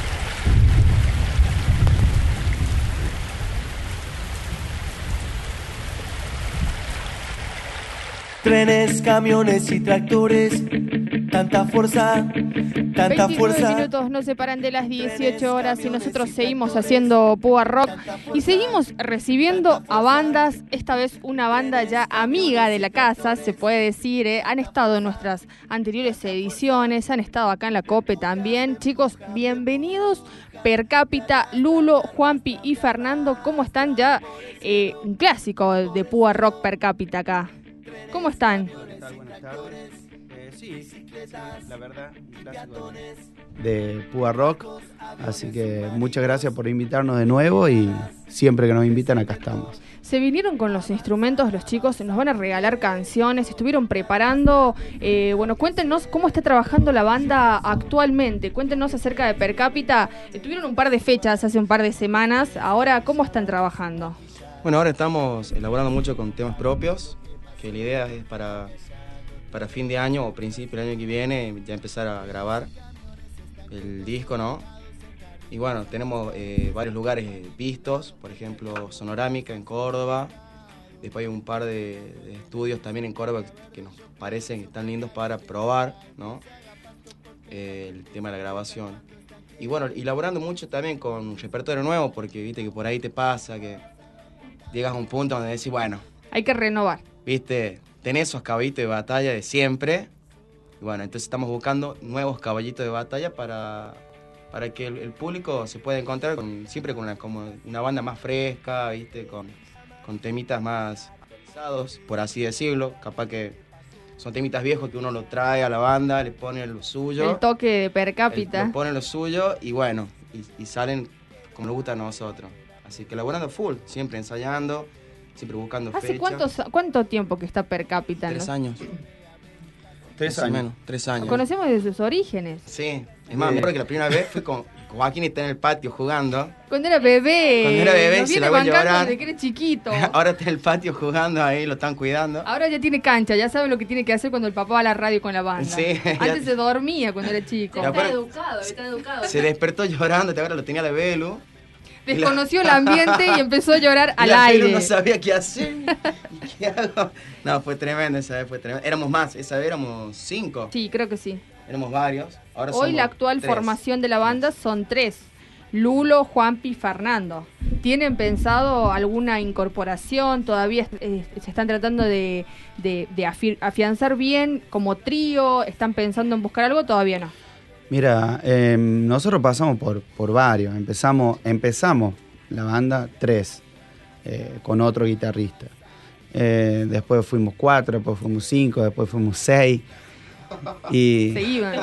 [SPEAKER 3] Trenes, camiones y tractores, tanta fuerza, tanta
[SPEAKER 6] 29
[SPEAKER 3] fuerza.
[SPEAKER 6] minutos nos separan de las 18 horas y nosotros seguimos haciendo Púa Rock y seguimos recibiendo a bandas, esta vez una banda ya amiga de la casa, se puede decir, han estado en nuestras anteriores ediciones, han estado acá en la COPE también. Chicos, bienvenidos. Per Cápita, Lulo, Juanpi y Fernando, ¿cómo están? Ya un clásico de Púa Rock Per Cápita acá. ¿Cómo están?
[SPEAKER 18] Buenas tardes. Sí, la verdad, un clásico de Púa Rock. Así que muchas gracias por invitarnos de nuevo y siempre que nos invitan acá estamos.
[SPEAKER 6] Se vinieron con los instrumentos los chicos, nos van a regalar canciones, estuvieron preparando. Bueno, cuéntenos cómo está trabajando la banda actualmente, cuéntenos acerca de Per Cápita. Tuvieron un par de fechas hace un par de semanas, ahora ¿cómo están trabajando?
[SPEAKER 19] Bueno, ahora estamos elaborando mucho con temas propios, que la idea es para fin de año o principio del año que viene ya empezar a grabar el disco, ¿no? Y bueno, tenemos varios lugares vistos, por ejemplo Sonorámica en Córdoba, después hay un par de estudios también en Córdoba que nos parecen que están lindos para probar, ¿no? El tema de la grabación. Y bueno, elaborando mucho también con un repertorio nuevo, porque viste que por ahí te pasa que llegas a un punto donde decís, bueno,
[SPEAKER 6] hay que renovar. Viste,
[SPEAKER 19] tenés esos caballitos de batalla de siempre. Y bueno, entonces estamos buscando nuevos caballitos de batalla para que el público se pueda encontrar siempre con como una banda más fresca, ¿viste? Con temitas más actualizados, por así decirlo. Capaz que son temitas viejos que uno lo trae a la banda, le pone lo suyo.
[SPEAKER 6] El toque de Per Cápita.
[SPEAKER 19] Le pone lo suyo y bueno, y salen como nos gusta a nosotros. Así que laburando full, siempre ensayando, siempre buscando
[SPEAKER 6] ¿Hace
[SPEAKER 19] fechas.
[SPEAKER 6] cuánto tiempo que está Per Cápita?
[SPEAKER 19] 3 años. 3 años. Menos, 3 años.
[SPEAKER 6] Lo conocemos desde sus orígenes.
[SPEAKER 19] Sí. Es más, me acuerdo que la primera vez fui con Joaquín y está en el patio jugando.
[SPEAKER 6] Cuando era bebé.
[SPEAKER 19] Se la va a llorar.
[SPEAKER 6] Desde que era chiquito.
[SPEAKER 19] Ahora está en el patio jugando ahí, lo están cuidando.
[SPEAKER 6] Ahora ya tiene cancha, ya sabe lo que tiene que hacer cuando el papá va a la radio con la banda.
[SPEAKER 19] Sí.
[SPEAKER 6] Antes se dormía cuando era chico.
[SPEAKER 11] Está educado.
[SPEAKER 19] Se despertó llorando, ahora lo tenía la Belu.
[SPEAKER 6] Desconoció el ambiente y empezó a llorar al
[SPEAKER 19] la
[SPEAKER 6] aire.
[SPEAKER 19] Belu no sabía qué hacer. ¿Y qué hago? No, fue tremendo esa vez, fue tremendo. Éramos más, esa vez éramos 5.
[SPEAKER 6] Sí, creo que sí.
[SPEAKER 19] Éramos varios. Ahora
[SPEAKER 6] Hoy la actual
[SPEAKER 19] 3.
[SPEAKER 6] formación de la banda son 3. Lulo, Juanpi, Fernando. ¿Tienen pensado alguna incorporación? ¿Todavía se están tratando de afianzar bien como trío? ¿Están pensando en buscar algo? Todavía no.
[SPEAKER 18] Mira, nosotros pasamos por varios. Empezamos la banda 3 con otro guitarrista. Después fuimos 4, después fuimos 5, después fuimos 6. Y
[SPEAKER 6] se iban.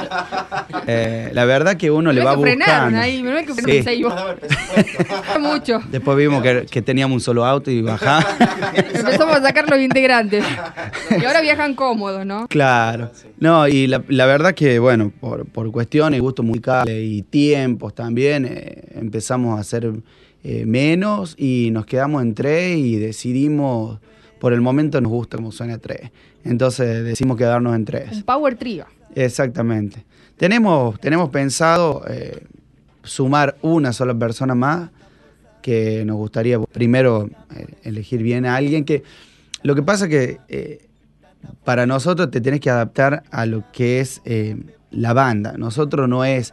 [SPEAKER 18] La verdad que uno le va buscando.
[SPEAKER 6] Ahí, me que frenaron, se iban. Mucho.
[SPEAKER 18] Después vimos que teníamos un solo auto y bajamos.
[SPEAKER 6] Empezamos a sacar los integrantes. Y ahora viajan cómodos, ¿no?
[SPEAKER 18] Claro. No, y la verdad que, bueno, por cuestiones, gustos musicales y tiempos también, empezamos a hacer menos y nos quedamos en 3 y decidimos, por el momento nos gusta cómo suena 3. Entonces decidimos quedarnos en 3.
[SPEAKER 6] Un power trio.
[SPEAKER 18] Exactamente. Tenemos pensado sumar una sola persona más, que nos gustaría primero elegir bien a alguien que... Lo que pasa que para nosotros te tenés que adaptar a lo que es la banda. Nosotros no es...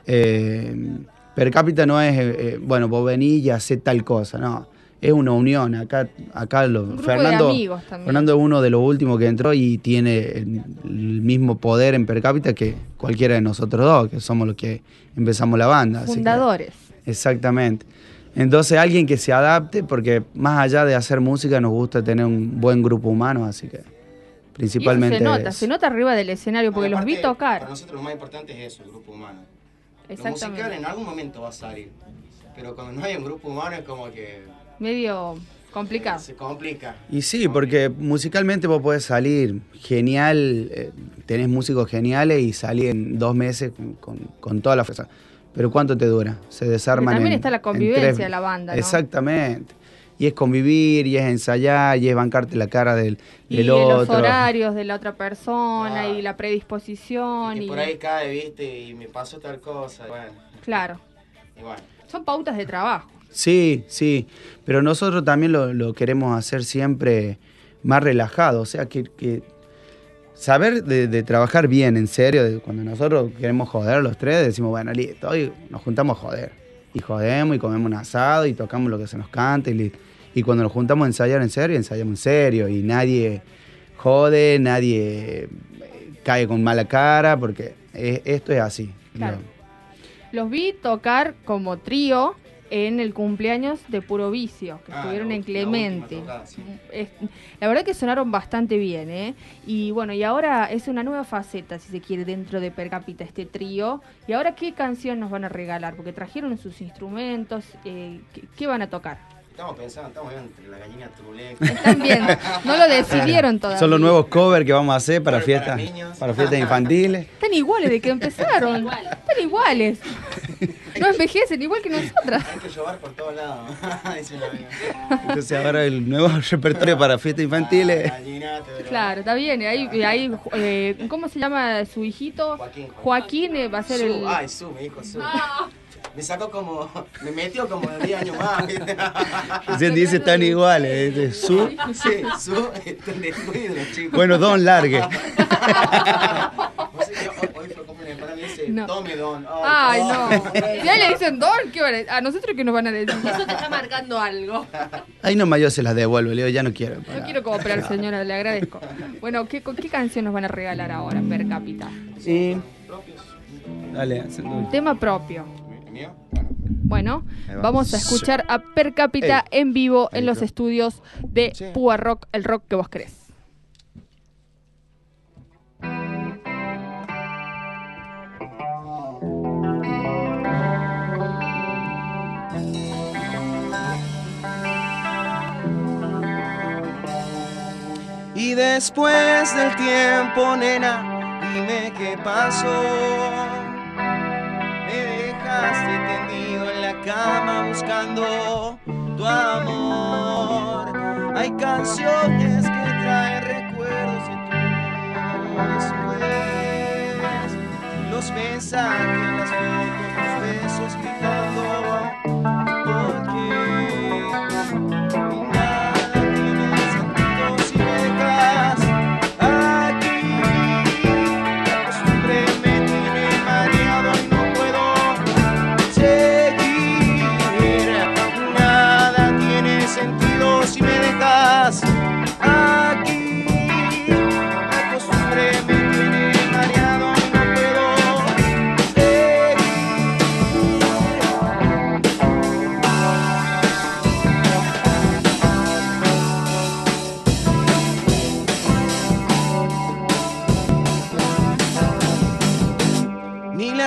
[SPEAKER 18] Per cápita no es, bueno, vos venís y hacés tal cosa, no. Es una unión. Acá Fernando es uno de los últimos que entró y tiene el mismo poder en per cápita que cualquiera de nosotros dos, que somos los que empezamos la banda.
[SPEAKER 6] Fundadores.
[SPEAKER 18] Así que, exactamente. Entonces alguien que se adapte, porque más allá de hacer música nos gusta tener un buen grupo humano, así que principalmente...
[SPEAKER 6] Y eso se nota arriba del escenario, porque los vi tocar.
[SPEAKER 19] Para nosotros lo más importante es eso, el grupo humano.
[SPEAKER 6] Exactamente.
[SPEAKER 19] Lo musical en algún momento va a salir, pero cuando no hay un grupo humano es como que...
[SPEAKER 6] medio complicado.
[SPEAKER 19] Se complica.
[SPEAKER 18] Y sí, porque musicalmente vos podés salir genial, tenés músicos geniales y salir en 2 meses con toda la fuerza. Pero ¿cuánto te dura? Se desarman.
[SPEAKER 6] También está la convivencia de la banda, ¿no?
[SPEAKER 18] Exactamente. Y es convivir, y es ensayar, y es bancarte la cara del otro.
[SPEAKER 6] Los horarios de la otra persona, y la predisposición.
[SPEAKER 19] Y que por ahí cae, viste, y me pasó tal cosa. Bueno.
[SPEAKER 6] Claro.
[SPEAKER 19] Y bueno.
[SPEAKER 6] Son pautas de trabajo.
[SPEAKER 18] Sí, sí. Pero nosotros también lo queremos hacer siempre más relajado. O sea, que saber de trabajar bien, en serio. Cuando nosotros queremos joder los 3, decimos, bueno, listo, hoy nos juntamos a joder. Y jodemos y comemos un asado y tocamos lo que se nos canta y listo. Y cuando nos juntamos a ensayar en serio, ensayamos en serio. Y nadie jode, nadie cae con mala cara, porque esto es así.
[SPEAKER 6] Claro. Los vi tocar como trío en el cumpleaños de Puro Vicio, que estuvieron en Clemente. Tocada, sí. La verdad que sonaron bastante bien, ¿eh? Y bueno, y ahora es una nueva faceta, si se quiere, dentro de Per Cápita, este trío. ¿Y ahora qué canción nos van a regalar? Porque trajeron sus instrumentos, ¿qué van a tocar?
[SPEAKER 19] Estamos entre la gallina truleca.
[SPEAKER 6] Están bien, no lo decidieron todavía.
[SPEAKER 18] Son los nuevos covers que vamos a hacer para fiestas infantiles.
[SPEAKER 6] Están iguales de que empezaron. Están iguales. No envejecen, igual que nosotras.
[SPEAKER 19] Hay que llover por todos lados. Dice la amiga.
[SPEAKER 18] Entonces ahora el nuevo repertorio para fiestas infantiles.
[SPEAKER 6] Claro, está bien. Ahí, ¿cómo se llama su hijito? Joaquín va a ser el...
[SPEAKER 19] Ay, mi hijo Su. Me sacó me metió como de 10 años más.
[SPEAKER 18] Se dice tan iguales. Su.
[SPEAKER 19] Sí, Su, el descuido, chicos.
[SPEAKER 18] Bueno, Don largue.
[SPEAKER 19] Hoy fue como para mí dice, tome Don.
[SPEAKER 6] Ay, no. Si a él le dicen Don, ¿qué van a nosotros qué nos van a decir?
[SPEAKER 11] Eso te está marcando algo.
[SPEAKER 18] Ahí nomás yo se las devuelvo, le digo, ya no quiero.
[SPEAKER 6] No quiero cooperar, señora, le agradezco. Bueno, ¿qué canción nos van a regalar ahora, Per Cápita?
[SPEAKER 18] Sí. Dale,
[SPEAKER 6] un tema propio. Bueno, vamos a escuchar a Per Cápita en vivo en los estudios de Púa Rock, el rock que vos querés.
[SPEAKER 3] Y después del tiempo, nena, dime qué pasó. Me dejaste tendido en la cama buscando tu amor. Hay canciones que traen recuerdos de tu después. Los mensajes, las fotos, los besos gritando. ¿Por qué? Nada tiene sentido si me dejas aquí. La costumbre me tiene mareado y no puedo seguir.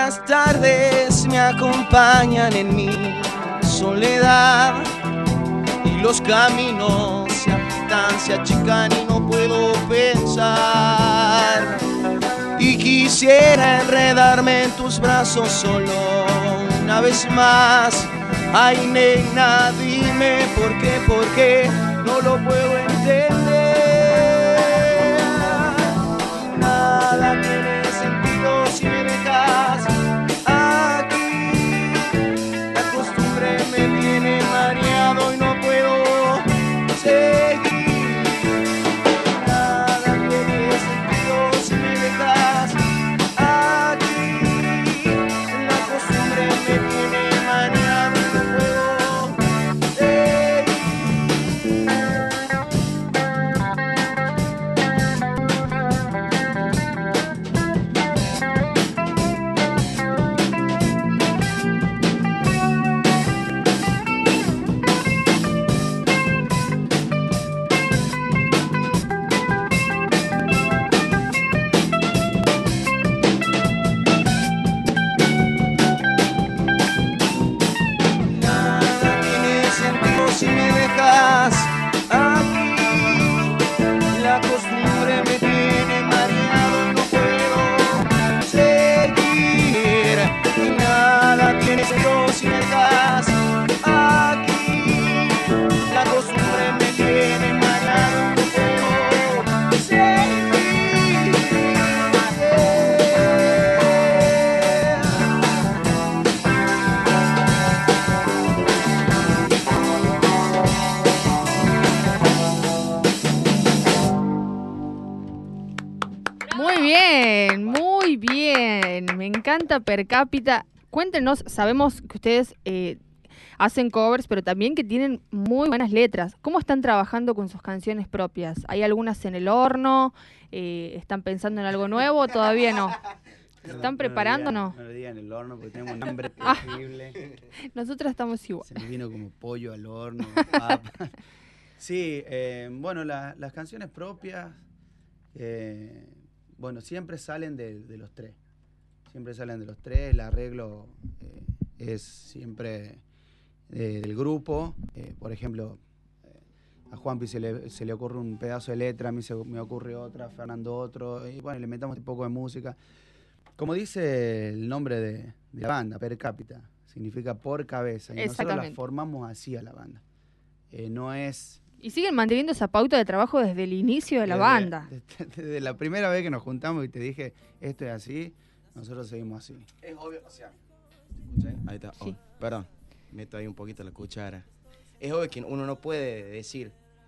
[SPEAKER 3] las tardes me acompañan en mi soledad y los caminos se agitan, se achican y no puedo pensar. Y quisiera enredarme en tus brazos solo una vez más. Ay, nena, dime por qué no lo puedo entender. Nada tiene sentido si me dejas aquí. La costumbre me tiene mareado y no puedo seguir. Nada tiene sentido si me dejas aquí. La costumbre me tiene mareado y no puedo seguir. Nada tiene sentido si me dejas aquí. La costumbre me tiene mareado y no puedo seguir. Y nada tiene sentido si me dejas aquí. La costumbre me tiene mareado y no puedo seguir.
[SPEAKER 6] Muy bien, muy bien. Me encanta Per Cápita. Cuéntenos, sabemos que ustedes hacen covers, pero también que tienen muy buenas letras. ¿Cómo están trabajando con sus canciones propias? ¿Hay algunas en el horno? ¿Están pensando en algo nuevo o todavía no? ¿Se están preparando o no?
[SPEAKER 18] No lo digan en el horno porque tenemos un hambre
[SPEAKER 6] Ah.
[SPEAKER 18] terrible.
[SPEAKER 6] Nosotros estamos igual.
[SPEAKER 18] Se nos vino como pollo al horno, papa. Sí, bueno, las canciones propias, bueno, siempre salen de los tres. Siempre salen de los tres. El arreglo es siempre del grupo. Por ejemplo, a Juanpi se le ocurre un pedazo de letra, a mí me ocurre otra, a Fernando otro. Y bueno, le metemos un poco de música. Como dice el nombre de la banda, Per Cápita, significa por cabeza. Y nosotros la formamos así a la banda. No es...
[SPEAKER 6] Y siguen manteniendo esa pauta de trabajo desde el inicio de la banda.
[SPEAKER 18] Desde la primera vez que nos juntamos y te dije, esto es así, nosotros seguimos así.
[SPEAKER 19] Es obvio, o sea, ¿escuchan? Ahí está.
[SPEAKER 6] Sí.
[SPEAKER 19] Oh, perdón, meto ahí un poquito la cuchara. Es obvio que uno no puede decir,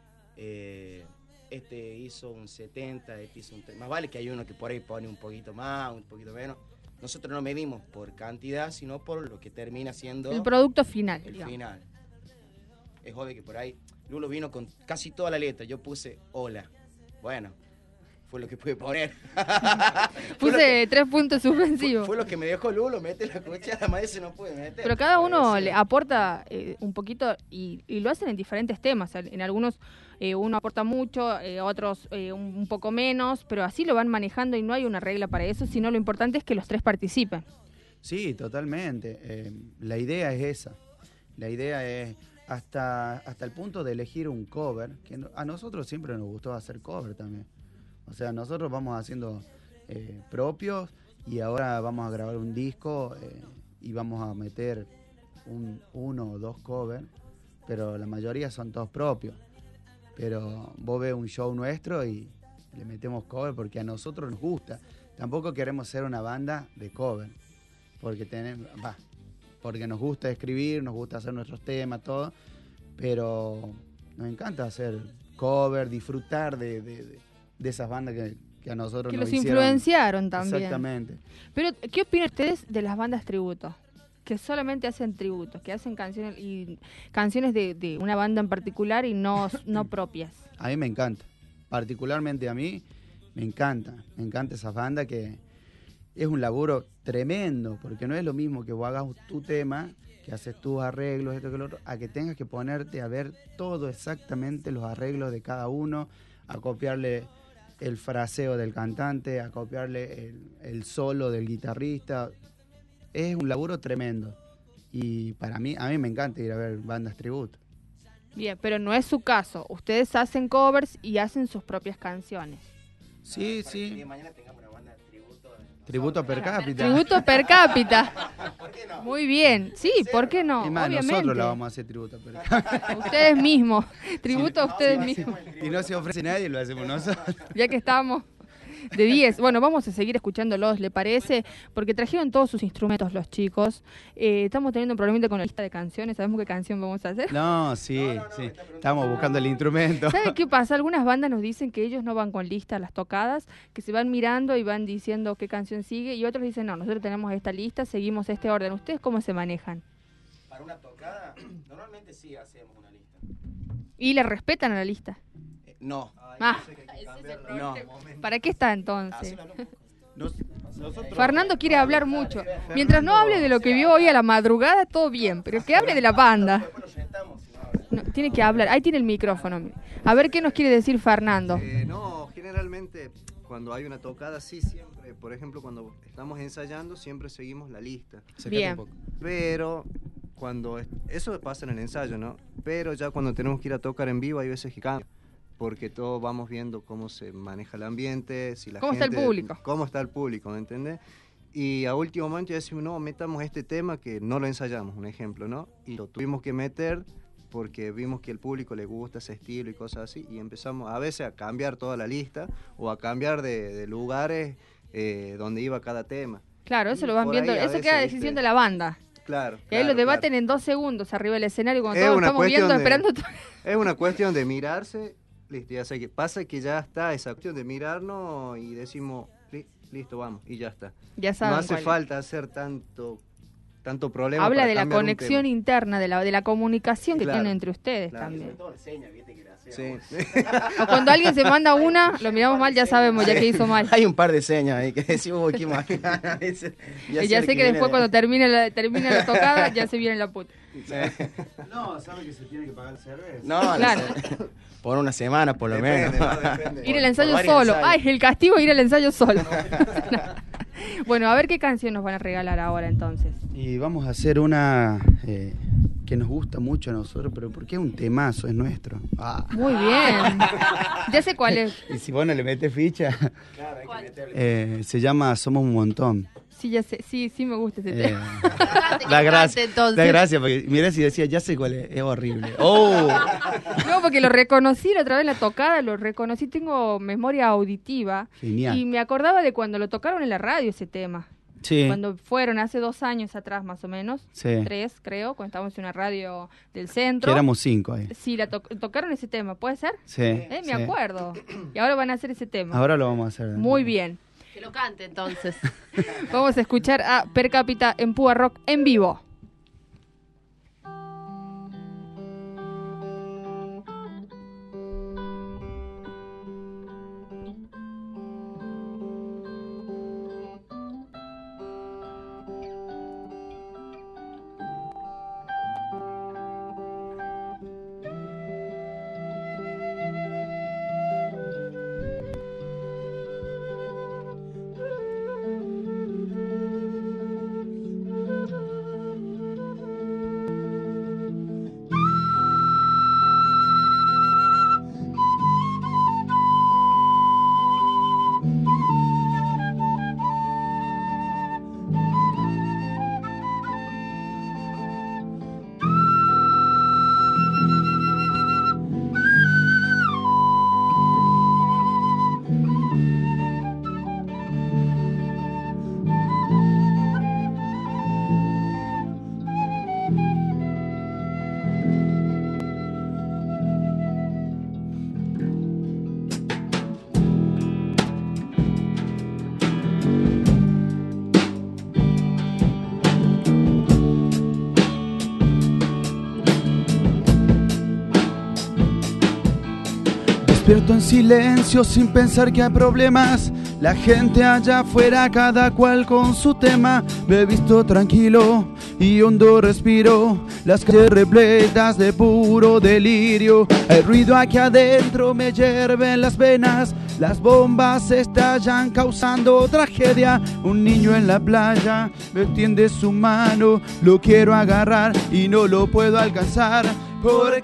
[SPEAKER 19] este hizo un 70, este hizo un 30. Más vale que hay uno que por ahí pone un poquito más, un poquito menos. Nosotros no medimos por cantidad, sino por lo que termina siendo...
[SPEAKER 6] El producto final.
[SPEAKER 19] El
[SPEAKER 6] digamos.
[SPEAKER 19] final. Es obvio que por ahí Lulo vino con casi toda la letra. Yo puse hola. Bueno, fue lo que pude poner.
[SPEAKER 6] Puse 3 puntos suspensivos.
[SPEAKER 19] Fue lo que me dejó Lulo, mete la cuchara, más ese no pude meter.
[SPEAKER 6] Pero cada uno le aporta un poquito y lo hacen en diferentes temas. En algunos uno aporta mucho, otros un poco menos, pero así lo van manejando y no hay una regla para eso, sino lo importante es que los tres participen.
[SPEAKER 18] Sí, totalmente. La idea es esa. La idea es hasta el punto de elegir un cover, que a nosotros siempre nos gustó hacer cover también. O sea, nosotros vamos haciendo propios y ahora vamos a grabar un disco y vamos a meter uno o dos covers, pero la mayoría son todos propios. Pero vos ves un show nuestro y le metemos cover porque a nosotros nos gusta. Tampoco queremos ser una banda de cover, porque nos gusta escribir, nos gusta hacer nuestros temas, todo, pero nos encanta hacer cover, disfrutar de esas bandas que a nosotros
[SPEAKER 6] que
[SPEAKER 18] nos
[SPEAKER 6] los
[SPEAKER 18] hicieron.
[SPEAKER 6] influenciaron también.
[SPEAKER 18] Exactamente.
[SPEAKER 6] Pero, ¿qué opinan ustedes de las bandas tributo? Que solamente hacen tributos, que hacen canciones de una banda en particular y no propias.
[SPEAKER 18] A mí me encanta, particularmente a mí me encanta esas bandas que es un laburo tremendo, porque no es lo mismo que vos hagas tu tema, que haces tus arreglos, esto que lo otro, a que tengas que ponerte a ver todo exactamente los arreglos de cada uno, a copiarle el fraseo del cantante, a copiarle el solo del guitarrista. es un laburo tremendo. Y a mí me encanta ir a ver bandas tributo.
[SPEAKER 6] Bien, pero no es su caso. Ustedes hacen covers y hacen sus propias canciones.
[SPEAKER 18] Sí. Tributo per cápita.
[SPEAKER 6] Tributo per cápita. Muy bien. Sí, ¿por qué no?
[SPEAKER 18] Y más,
[SPEAKER 6] obviamente.
[SPEAKER 18] nosotros la vamos a hacer tributo per cápita.
[SPEAKER 6] Ustedes mismos. Tributo a ustedes mismos.
[SPEAKER 18] Y no se ofrece nadie, lo hacemos nosotros.
[SPEAKER 6] Ya que estamos de 10. Bueno, vamos a seguir escuchándolos, ¿le parece? Porque trajeron todos sus instrumentos los chicos. Estamos teniendo un problemita con la lista de canciones. ¿Sabemos qué canción vamos a hacer?
[SPEAKER 18] No, sí. Estamos buscando el instrumento.
[SPEAKER 6] ¿Sabe qué pasa? Algunas bandas nos dicen que ellos no van con lista a las tocadas, que se van mirando y van diciendo qué canción sigue, y otros dicen, no, nosotros tenemos esta lista, seguimos este orden. ¿Ustedes cómo se manejan?
[SPEAKER 19] Para una tocada, normalmente sí hacemos una lista.
[SPEAKER 6] ¿Y le respetan a la lista?
[SPEAKER 19] No.
[SPEAKER 6] No. ¿Para qué está entonces? Fernando quiere hablar mucho. Mientras no hable de lo que vio hoy a la madrugada, todo bien, pero que hable de la banda. No, tiene que hablar. Ahí tiene el micrófono. A ver qué nos quiere decir Fernando.
[SPEAKER 20] No, generalmente cuando hay una tocada, sí, siempre. Por ejemplo, cuando estamos ensayando, siempre seguimos la lista.
[SPEAKER 6] Bien.
[SPEAKER 20] Pero cuando eso pasa en el ensayo, ¿no? Pero ya cuando tenemos que ir a tocar en vivo, hay veces que cambia. Porque todos vamos viendo cómo se maneja el ambiente, si la
[SPEAKER 6] ¿Cómo
[SPEAKER 20] gente,
[SPEAKER 6] está el público?
[SPEAKER 20] Cómo está el público, ¿me entendés? Y a último momento ya decimos, no, metamos este tema que no lo ensayamos, un ejemplo, ¿no? Y lo tuvimos que meter porque vimos que al público le gusta ese estilo y cosas así, y empezamos a veces a cambiar toda la lista o a cambiar de lugares donde iba cada tema.
[SPEAKER 6] Claro, eso lo van viendo, eso queda decisión de la banda.
[SPEAKER 20] Claro.
[SPEAKER 6] Y ahí lo debaten en 2 segundos arriba del escenario cuando todos estamos viendo, esperando.
[SPEAKER 20] Es una cuestión de mirarse. Listo, ya sé que pasa que ya está esa cuestión de mirarnos y decimos, listo, vamos, y ya está.
[SPEAKER 6] Ya saben
[SPEAKER 20] no hace falta hacer tanto problema.
[SPEAKER 6] Habla
[SPEAKER 20] para
[SPEAKER 6] de la conexión interna, de la comunicación que
[SPEAKER 20] Claro,
[SPEAKER 6] tienen entre ustedes
[SPEAKER 20] claro.
[SPEAKER 6] también.
[SPEAKER 20] Sí.
[SPEAKER 6] O cuando alguien se manda una, lo miramos mal, ya sabemos ya que hizo mal.
[SPEAKER 19] Hay un par de señas ahí que decimos, qué más.
[SPEAKER 6] Ya sé que después cuando termina la tocada, ya se viene la puta.
[SPEAKER 20] No, sabe que se tiene que pagar cerveza.
[SPEAKER 19] No,
[SPEAKER 6] claro.
[SPEAKER 19] Por una semana por lo menos.
[SPEAKER 6] Ir al ensayo solo. Ay, el castigo es ir al ensayo solo. Bueno, a ver qué canción nos van a regalar ahora entonces.
[SPEAKER 18] Y vamos a hacer una que nos gusta mucho a nosotros, pero porque es un temazo, es nuestro.
[SPEAKER 6] Muy bien. Ya sé cuál es.
[SPEAKER 18] Y si vos no le metes ficha, se llama Somos un Montón.
[SPEAKER 6] Sí, ya sé, sí me gusta ese tema.
[SPEAKER 18] Da gracia, porque mirá si decía, ya sé cuál es horrible. ¡Oh!
[SPEAKER 6] No, porque lo reconocí la otra vez en la tocada, tengo memoria auditiva.
[SPEAKER 18] Genial.
[SPEAKER 6] Y me acordaba de cuando lo tocaron en la radio ese tema.
[SPEAKER 18] Sí.
[SPEAKER 6] Cuando fueron hace 2 años atrás más o menos,
[SPEAKER 18] Sí.
[SPEAKER 6] 3 creo, cuando estábamos en una radio del centro.
[SPEAKER 18] Que éramos 5 ahí.
[SPEAKER 6] Sí, tocaron ese tema, ¿puede ser?
[SPEAKER 18] Sí.
[SPEAKER 6] Me
[SPEAKER 18] sí.
[SPEAKER 6] acuerdo. Y ahora van a hacer ese tema.
[SPEAKER 18] Ahora lo vamos a hacer.
[SPEAKER 6] Muy bien.
[SPEAKER 5] Que lo cante entonces.
[SPEAKER 6] Vamos a escuchar a Per Cápita en Púa Rock en vivo.
[SPEAKER 18] Despierto en silencio sin pensar que hay problemas. La gente allá afuera, cada cual con su tema. Me he visto tranquilo y hondo respiro. Las calles repletas de puro delirio. El ruido aquí adentro me hierve en las venas.
[SPEAKER 21] Las bombas estallan causando tragedia. Un niño en la playa me tiende su mano, lo quiero agarrar y no lo puedo alcanzar. ¿Por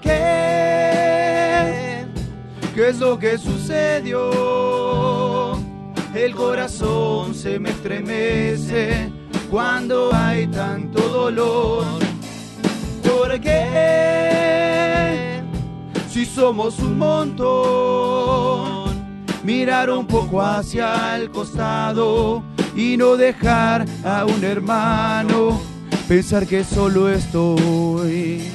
[SPEAKER 21] qué? ¿Qué es lo que sucedió? El corazón se me estremece cuando hay tanto dolor. ¿Por qué? Si somos un montón, mirar un poco hacia el costado y no dejar a un hermano pensar que solo estoy.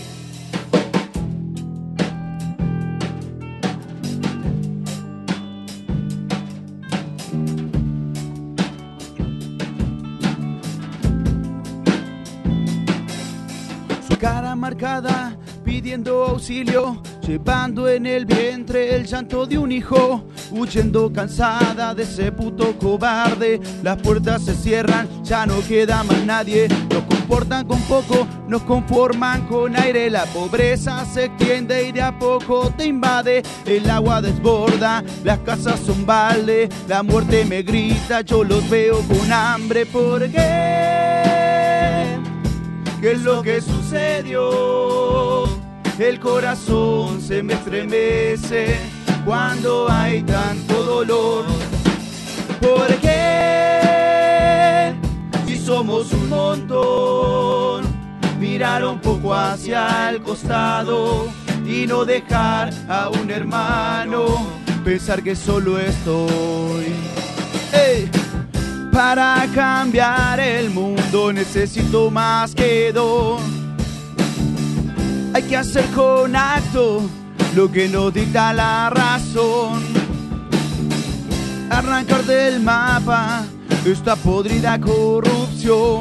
[SPEAKER 21] Su cara marcada pidiendo auxilio, llevando en el vientre el llanto de un hijo, huyendo cansada de ese puto cobarde. Las puertas se cierran, ya no queda más nadie. Nos comportan con poco, nos conforman con aire. La pobreza se extiende y de a poco te invade. El agua desborda, las casas son balde. La muerte me grita, yo los veo con hambre. ¿Por qué? ¿Qué es lo que sucedió? El corazón se me estremece cuando hay tanto dolor. ¿Por qué? Si somos un montón, mirar un poco hacia el costado y no dejar a un hermano pensar que solo estoy. ¡Ey! Para cambiar el mundo necesito más que dos. Hay que hacer con acto lo que nos dicta la razón. Arrancar del mapa esta podrida corrupción.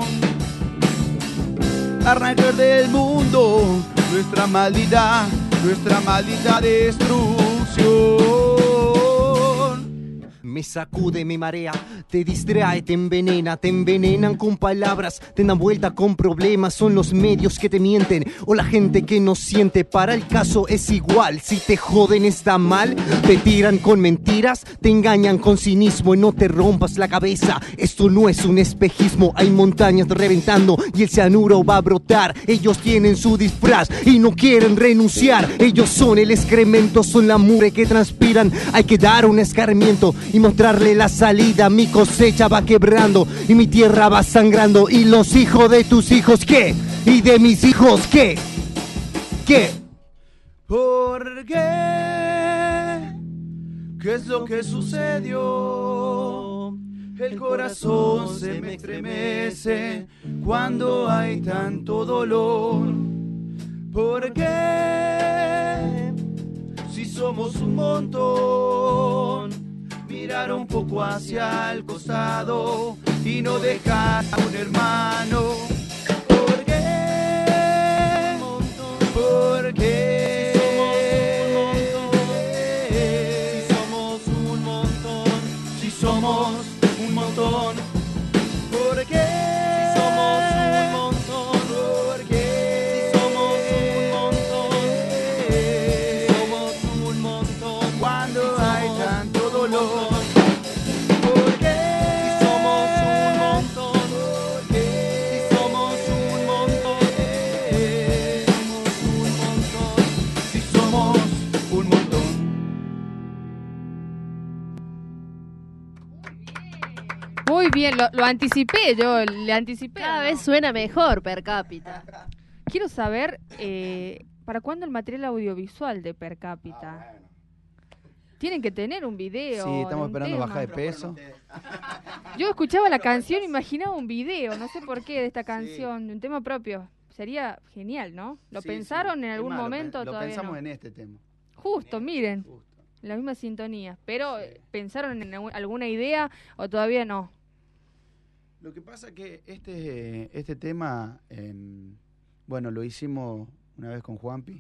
[SPEAKER 21] Arrancar del mundo nuestra maldita destrucción.
[SPEAKER 22] Me sacude, me marea, te distrae, te envenenan con palabras, te dan vuelta con problemas. Son los medios que te mienten o la gente que no siente. Para el caso es igual, si te joden está mal. Te tiran con mentiras, te engañan con cinismo y no te rompas la cabeza. Esto no es un espejismo, hay montañas reventando y el cianuro va a brotar. Ellos tienen su disfraz y no quieren renunciar. Ellos son el excremento, son la mugre que transpiran. Hay que dar un escarmiento y mostrarle la salida. Mi cosecha va quebrando y mi tierra va sangrando. ¿Y los hijos de tus hijos qué? ¿Y de mis hijos qué? ¿Qué?
[SPEAKER 21] ¿Por qué? ¿Qué es lo que sucedió? El corazón se me estremece cuando hay tanto dolor. ¿Por qué? Si somos un montón, mirar un poco hacia el costado y no dejar a un hermano. ¿Por qué? ¿Por qué? Si somos un montón, si somos un montón, ¿por qué? Si somos un montón, ¿por qué? Si somos un montón, cuando hay tanto dolor.
[SPEAKER 6] Muy bien, lo anticipé yo, le anticipé.
[SPEAKER 5] Cada vez suena mejor Per Cápita.
[SPEAKER 6] Quiero saber, ¿para cuándo el material audiovisual de Per Cápita? Tienen que tener un video.
[SPEAKER 21] Sí, estamos esperando
[SPEAKER 6] tema.
[SPEAKER 21] bajar de peso.
[SPEAKER 6] Yo escuchaba la canción y imaginaba un video, no sé por qué, de esta canción, un tema propio. Sería genial, ¿no? ¿Lo pensaron en algún momento?
[SPEAKER 21] Lo
[SPEAKER 6] Todavía
[SPEAKER 21] pensamos
[SPEAKER 6] no.
[SPEAKER 21] en este tema.
[SPEAKER 6] Justo, miren, la misma sintonía. Pero, ¿pensaron en alguna idea o todavía no?
[SPEAKER 21] Lo que pasa que este tema, bueno, lo hicimos una vez con Juanpi,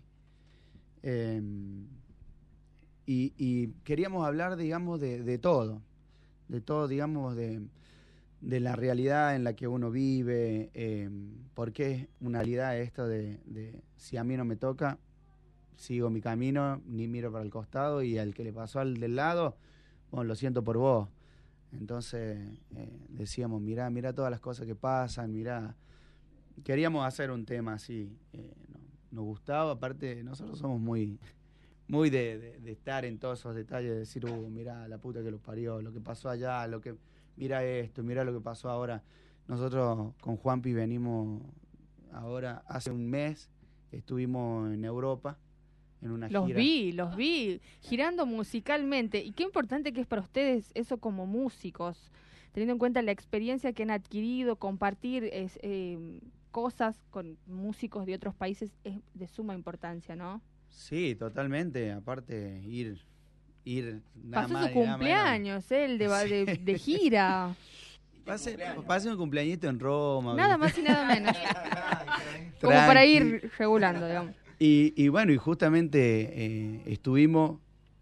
[SPEAKER 21] y queríamos hablar, digamos, de todo, digamos, de la realidad en la que uno vive, porque es una realidad esto de si a mí no me toca, sigo mi camino, ni miro para el costado, y al que le pasó al del lado, bueno, lo siento por vos. Entonces decíamos, mirá todas las cosas que pasan, mirá. Queríamos hacer un tema así, nos gustaba, aparte nosotros somos muy de estar en todos esos detalles, de decir, mirá la puta que los parió, lo que pasó allá, mirá esto, mirá lo que pasó ahora. Nosotros con Juanpi venimos ahora, hace un mes, estuvimos en Europa, en una gira.
[SPEAKER 6] Los vi, girando musicalmente. Y qué importante que es para ustedes eso como músicos, teniendo en cuenta la experiencia que han adquirido, compartir cosas con músicos de otros países es de suma importancia, ¿no?
[SPEAKER 21] Sí, totalmente. Aparte, ir nada
[SPEAKER 6] pasó
[SPEAKER 21] más
[SPEAKER 6] su cumpleaños, el de gira.
[SPEAKER 21] Pasé un cumpleañito en Roma.
[SPEAKER 6] Nada más y nada menos. Como para ir regulando, digamos.
[SPEAKER 21] Y bueno, y justamente estuvimos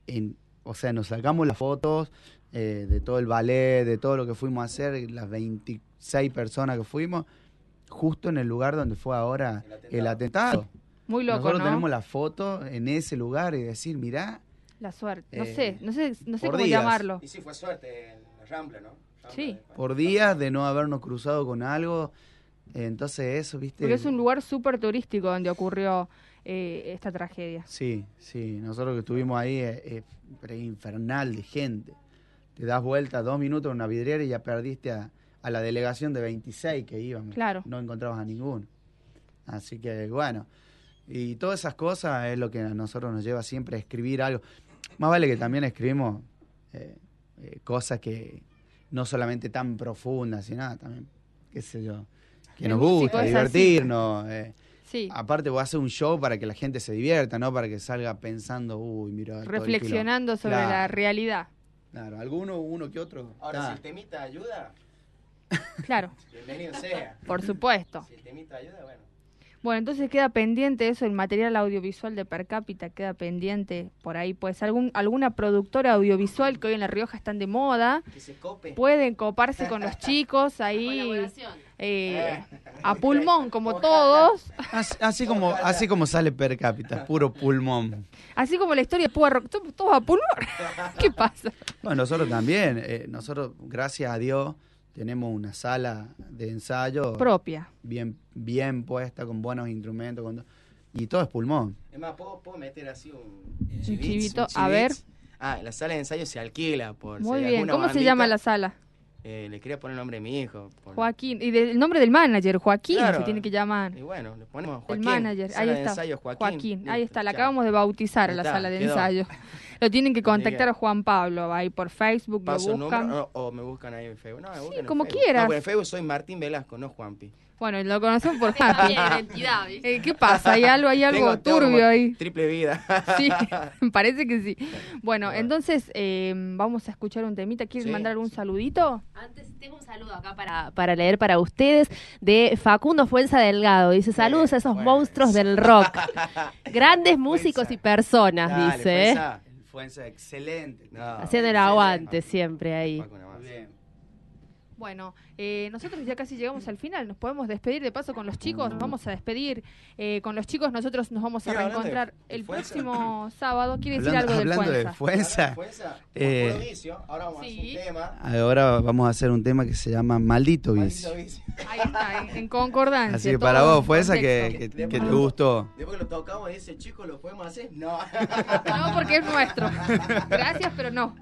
[SPEAKER 21] o sea, nos sacamos las fotos de todo el ballet, de todo lo que fuimos a hacer, las 26 personas que fuimos, justo en el lugar donde fue ahora el atentado.
[SPEAKER 6] Muy loco,
[SPEAKER 21] Nosotros
[SPEAKER 6] ¿no?
[SPEAKER 21] tenemos la foto en ese lugar y decir, mirá.
[SPEAKER 6] La suerte. No sé cómo
[SPEAKER 21] días.
[SPEAKER 6] llamarlo.
[SPEAKER 19] Y sí, fue suerte en la Rambla, ¿no?
[SPEAKER 6] Sí.
[SPEAKER 21] Por días de no habernos cruzado con algo. Entonces eso, ¿viste?
[SPEAKER 6] Porque es un lugar súper turístico donde ocurrió esta tragedia.
[SPEAKER 21] Sí. Nosotros que estuvimos ahí es infernal de gente. Te das vuelta 2 minutos en una vidriera y ya perdiste a la delegación de 26 que íbamos.
[SPEAKER 6] Claro.
[SPEAKER 21] No encontrabas a ninguno. Así que, bueno. Y todas esas cosas es lo que a nosotros nos lleva siempre a escribir algo. Más vale que también escribimos cosas que no solamente tan profundas, sino también, qué sé yo, que nos gusta, divertirnos.
[SPEAKER 6] Sí.
[SPEAKER 21] Aparte vos haces un show para que la gente se divierta, no para que salga pensando, mira.
[SPEAKER 6] Reflexionando sobre la realidad.
[SPEAKER 21] Claro, uno que otro.
[SPEAKER 19] Ahora, si el temita ayuda,
[SPEAKER 6] claro.
[SPEAKER 19] Bienvenido sea.
[SPEAKER 6] Por supuesto.
[SPEAKER 19] Si el temita ayuda, bueno.
[SPEAKER 6] Bueno, entonces queda pendiente eso, el material audiovisual de Per Cápita queda pendiente por ahí. Pues alguna productora audiovisual que hoy en La Rioja están de moda,
[SPEAKER 19] que se cope.
[SPEAKER 6] Pueden coparse con los chicos ahí a pulmón, como todos.
[SPEAKER 21] Así como sale Per Cápita, puro pulmón.
[SPEAKER 6] Así como la historia de Púa Rock, todos a pulmón. ¿Qué pasa?
[SPEAKER 21] Bueno, nosotros también, nosotros, gracias a Dios, tenemos una sala de ensayo
[SPEAKER 6] propia,
[SPEAKER 21] bien puesta, con buenos instrumentos, y todo es pulmón.
[SPEAKER 19] Es más, ¿puedo meter así un
[SPEAKER 6] chivito? A ver.
[SPEAKER 19] La sala de ensayo se alquila por
[SPEAKER 6] muy bien. ¿Cómo se llama la sala?
[SPEAKER 19] Le quería poner el nombre de mi hijo.
[SPEAKER 6] Joaquín. Y el nombre del manager, Joaquín,
[SPEAKER 19] claro,
[SPEAKER 6] se tiene que llamar.
[SPEAKER 19] Y bueno, le ponemos Joaquín.
[SPEAKER 6] El manager, ahí está.
[SPEAKER 19] Ensayo,
[SPEAKER 6] Joaquín. Ahí está, la acabamos de bautizar a la sala de ensayo. Lo tienen que contactar a Juan Pablo, ahí por Facebook, lo buscan.
[SPEAKER 19] Número, o me buscan ahí en Facebook. No, me buscan en
[SPEAKER 6] como
[SPEAKER 19] Facebook.
[SPEAKER 6] quieras.
[SPEAKER 19] No, en Facebook soy Martín Velasco, no Juanpi.
[SPEAKER 6] Bueno, lo conocen por Juanpi. ¿Qué pasa? ¿Hay algo turbio ahí?
[SPEAKER 19] Triple vida.
[SPEAKER 6] Sí, parece que sí. Bueno, entonces vamos a escuchar un temita. ¿Quieres mandar algún saludito?
[SPEAKER 5] Antes tengo un saludo acá para leer para ustedes de Facundo Fuenza Delgado. Dice, saludos a esos monstruos del rock. Grandes músicos y personas,
[SPEAKER 21] dale,
[SPEAKER 5] dice.
[SPEAKER 21] Fuenza, excelente.
[SPEAKER 5] Haciendo el aguante siempre ahí.
[SPEAKER 21] Muy bien.
[SPEAKER 6] Bueno, nosotros ya casi llegamos al final. Nos podemos despedir de paso con los chicos. Nos vamos a despedir con los chicos. Nosotros nos vamos a reencontrar el próximo sábado. ¿Quiere decir algo del Fuenza?
[SPEAKER 21] Hablando de Fuenza.
[SPEAKER 19] Ahora vamos a hacer un tema.
[SPEAKER 21] Ahora vamos a hacer un tema que se llama Maldito Vicio.
[SPEAKER 6] Ahí está, en concordancia.
[SPEAKER 21] Así que para vos, Fuenza, que te gustó.
[SPEAKER 19] Después que lo tocamos y dice, chicos, ¿lo podemos hacer? No.
[SPEAKER 6] No, porque es nuestro. Gracias, pero no.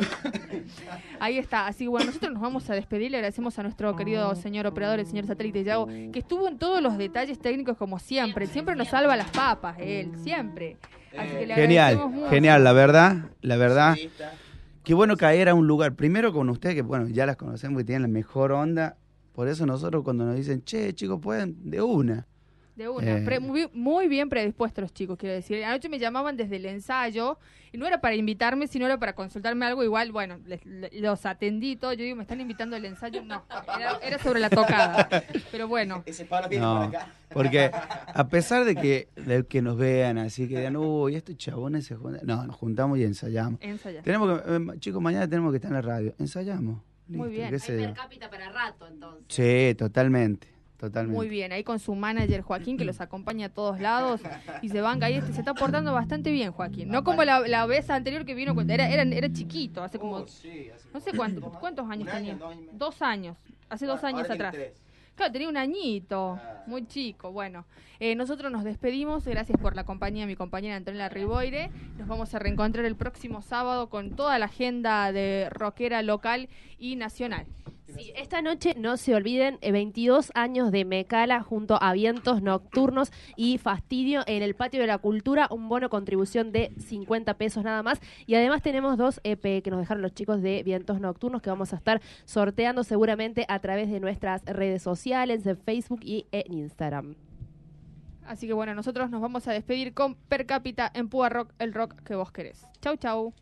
[SPEAKER 6] Ahí está. Así que bueno, nosotros nos vamos a despedir. Le agradecemos a nuestro querido señor operador, el señor Satélite Yago, que estuvo en todos los detalles técnicos como siempre. Siempre nos salva las papas, él, siempre. Así que le agradecemos mucho.
[SPEAKER 21] Genial, la verdad. Qué bueno caer a un lugar, primero con ustedes, que bueno, ya las conocemos y tienen la mejor onda. Por eso nosotros cuando nos dicen, che, chicos, pueden, de una.
[SPEAKER 6] De una, muy bien predispuestos los chicos, quiero decir. Anoche me llamaban desde el ensayo, y no era para invitarme, sino era para consultarme algo. Igual, bueno, los atendí todo. Yo digo, ¿me están invitando al ensayo? No, era sobre la tocada. Pero bueno.
[SPEAKER 19] Ese palo viene por acá.
[SPEAKER 21] Porque a pesar de que nos vean así, que digan, uy, estos chabones se juntan. No, nos juntamos y ensayamos. Chicos, mañana tenemos que estar en la radio. Ensayamos.
[SPEAKER 6] Muy bien.
[SPEAKER 5] Hay Per Cápita para rato, entonces.
[SPEAKER 21] Sí, totalmente.
[SPEAKER 18] totalmente.
[SPEAKER 6] Muy bien, ahí con su manager Joaquín, que los acompaña a todos lados y se banca ahí. Se está portando bastante bien, Joaquín. No como la vez anterior que vino, era chiquito, hace como... No sé cuántos años tenía. 2 años, hace 2 años atrás. Claro, tenía un añito, muy chico. Bueno, nosotros nos despedimos. Gracias por la compañía de mi compañera Antonella Riboire. Nos vamos a reencontrar el próximo sábado con toda la agenda de rockera local y nacional.
[SPEAKER 5] Sí, esta noche no se olviden, 22 años de Mecala junto a Vientos Nocturnos y Fastidio en el Patio de la Cultura, un bono contribución de 50 pesos nada más. Y además tenemos 2 EP que nos dejaron los chicos de Vientos Nocturnos que vamos a estar sorteando seguramente a través de nuestras redes sociales, en Facebook y en Instagram.
[SPEAKER 6] Así que bueno, nosotros nos vamos a despedir con Per Cápita en Púa Rock, el rock que vos querés. Chau, chau.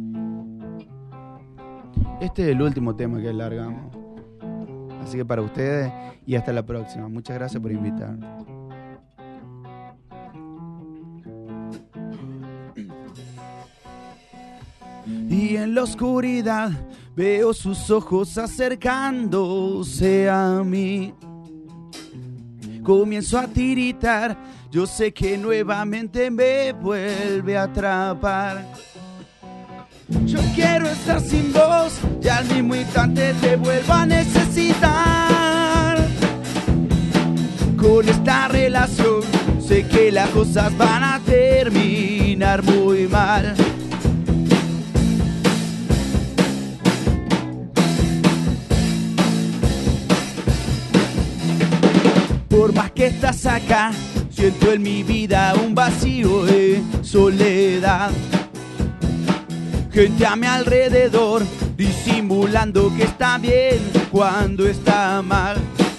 [SPEAKER 18] Este es el último tema que largamos. Así que para ustedes y hasta la próxima. Muchas gracias por invitarme.
[SPEAKER 21] Y en la oscuridad veo sus ojos acercándose a mí. Comienzo a tiritar, yo sé que nuevamente me vuelve a atrapar. Yo quiero estar sin vos y al mismo instante te vuelvo a necesitar. Con esta relación sé que las cosas van a terminar muy mal. Por más que estás acá, siento en mi vida un vacío de soledad. Gente a mi alrededor, disimulando que está bien cuando está mal.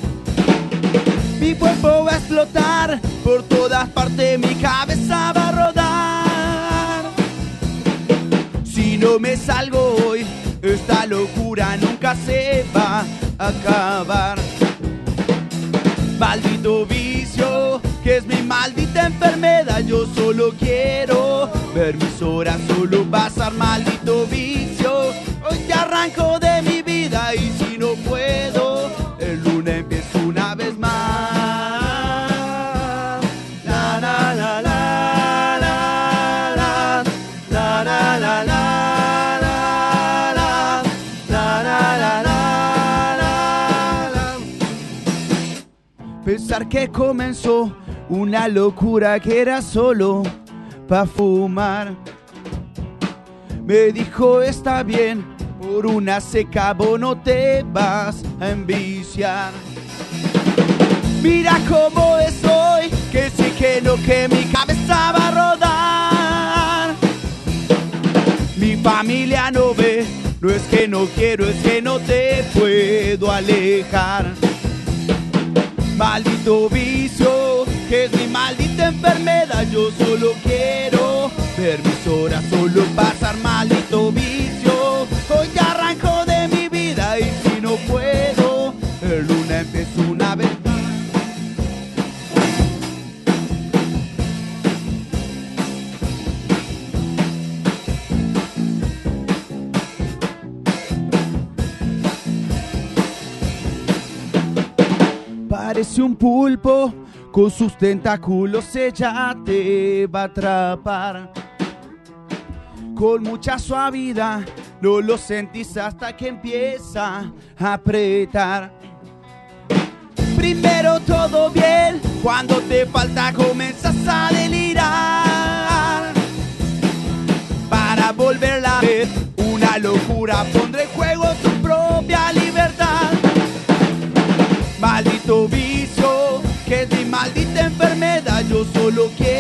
[SPEAKER 21] Mi cuerpo va a explotar, por todas partes mi cabeza va a rodar. Si no me salgo hoy, esta locura nunca se va a acabar. Maldito vicio, que es mi maldita enfermedad. Yo solo quiero ver mis horas solo pasar. Maldito vicio, hoy te arranco de mi vida. Y si no puedo, el lunes empiezo una vez más. La la la la la la la la la la. Pensar que comenzó una locura que era solo pa' fumar. Me dijo está bien, por una seca vos no te vas a enviciar. Mira cómo estoy, que sí que no, que mi cabeza va a rodar. Mi familia no ve, no es que no quiero, es que no te puedo alejar. Maldito vicio, que es mi maldita enfermedad. Yo solo quiero ver mis horas solo pasar. Maldito vicio, hoy te arranco de mi vida. Y si no puedo, el lunes empiezo una vez más. Parece un pulpo, con sus tentáculos ella te va a atrapar. Con mucha suavidad, no lo sentís hasta que empieza a apretar. Primero todo bien, cuando te falta comenzas a delirar. Para volverla a ver, una locura, pondré en juego tu propia libertad. Maldito vicio, que es mi maldita enfermedad. Yo solo quiero